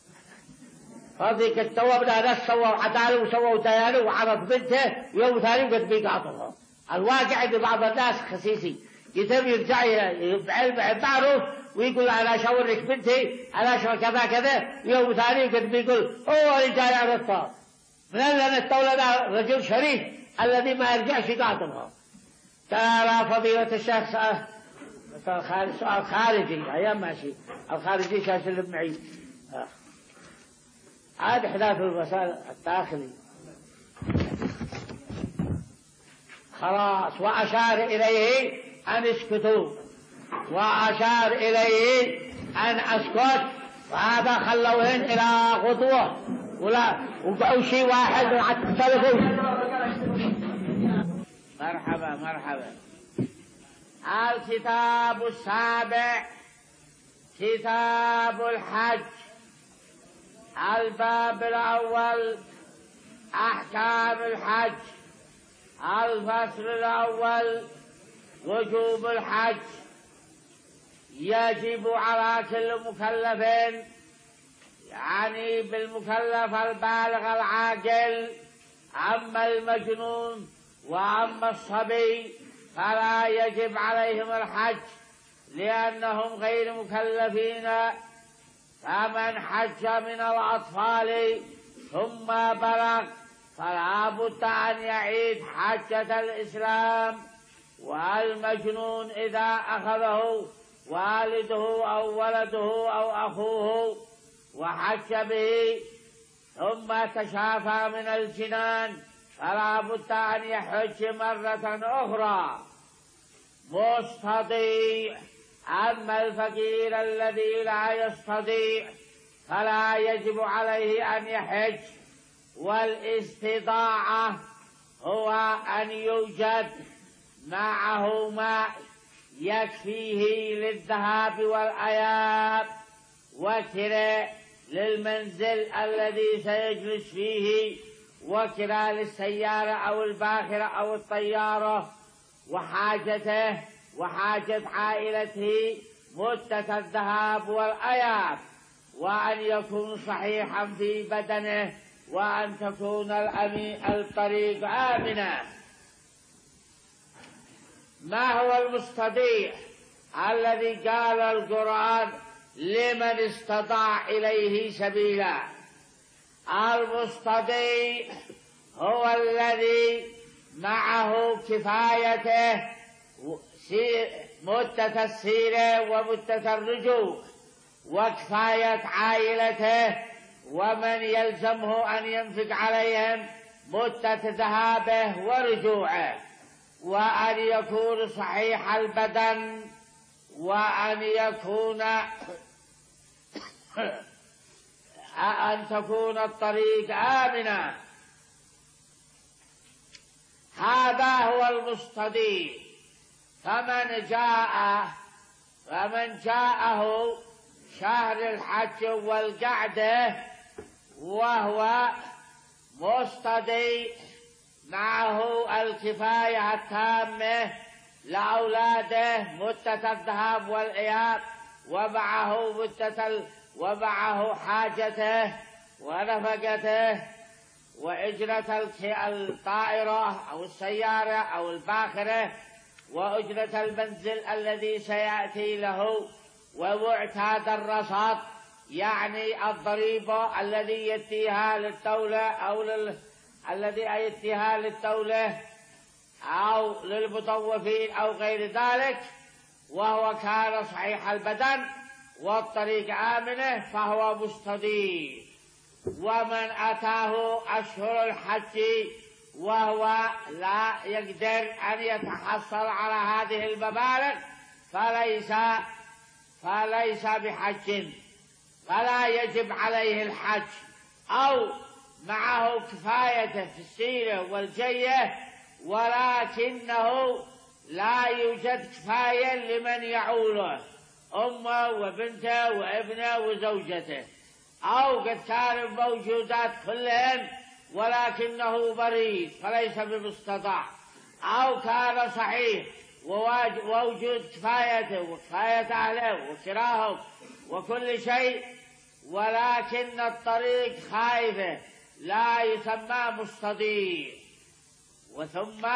هذيك التوابنا ناس سووا عداله وسووا تيانه وعرض بنته ويوم ثاني وقد بيك عطبها. الواقع عند بعض الناس خسيسي يتم يرجع بعلم معروف ويقول أنا أشاورك بنتي أنا أشاور كذا كذا يوم ثاني قد بيقول هو اللي جاي عرضها. من أن التولد رجل شريف الذي ما يرجعش يقاطبها. ترى فضيلة الشيخ سؤال خارجي أيام ماشي الخارجي شاشل معي عاد إحداث المسائل الداخلي خلاص. وأشار إليه أن اسكتوا وأشار إليه أن أسكت وهذا خلوهن إلى غضوة ولا وبقوا شيء واحد حتى تلفوا. مرحبا مرحبا. الكتاب السابع كتاب الحج. الباب الأول أحكام الحج. الفصل الأول وجوب الحج. يجب على كل مكلف يعني بالمكلف البالغ العاقل أما المجنون وأما الصبي فلا يجب عليهم الحج لأنهم غير مكلفين. فمن حج من الأطفال ثم بلغ فلا بد أن يعيد حجة الإسلام. والمجنون إذا أخذه والده أو ولده أو أخوه وحج به ثم تشافى من الجنان فلا بد أن يحج مرة أخرى. مستطيع. أما الفقير الذي لا يستطيع فلا يجب عليه أن يحج. والاستطاعة هو أن يوجد معه ماء يكفيه للذهاب والإياب وكراء للمنزل الذي سيجلس فيه، وكراء للسيارة أو الباخرة أو الطيارة، وحاجته وحاجة عائلته مدة الذهاب والإياب، وأن يكون صحيحا في بدنه، وأن تكون الطريق آمنة. ما هو المستطيع الذي قال القرآن لمن استطاع إليه سبيلا؟ المستطيع هو الذي معه كفايته مدة السير ومدة الرجوع، وكفاية عائلته، ومن يلزمه أن ينفق عليهم مدة ذهابه ورجوعه، وأن يكون صحيح البدن، وأن يكون أن تكون الطريق آمنة. هذا هو المستطيع. فمن جاء فمن جاءه شهر الحج والقعدة وهو مستطيع معه الكفاية التامة لأولاده مدة الذهاب والإياب، ومعه مدة ومعه حاجته ونفقته وأجرة الطائرة أو السيارة أو الباخرة، وأجرة المنزل الذي سيأتي له، ومعتاد الرصد يعني الضريبة الذي يأتيها للدولة أو لل... الذي يأتيها للدولة أو للمطوفين أو غير ذلك، وهو كان صحيح البدن والطريق آمنة فهو مستطيع. ومن أتاه أشهر الحج وهو لا يقدر أن يتحصل على هذه المبالغ فليس فليس بحج، فلا يجب عليه الحج، أو معه كفايته في السيرة والجية ولكنه لا يوجد كفاية لمن يعوله، أمه وبنته وابنه وزوجته، أو قد كانوا موجودات كلهن ولكنه مريض فليس بمستطاع، أو كان صحيح ووجود كفايته وكفاية أهله وكراهم وكل شيء، ولكن الطريق خايفة لا يسمى مستطيع. وثم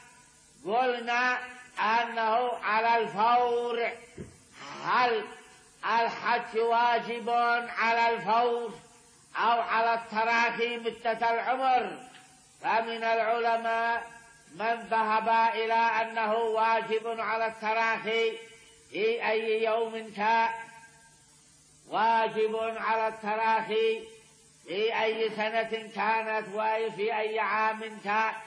قلنا أنه على الفور. هل الحج واجب على الفور أو على التراخي مدة العمر؟ فمن العلماء من ذهب إلى أنه واجب على التراخي في أي يوم كان، واجب على التراخي في أي سنة كانت وفي أي عام كان،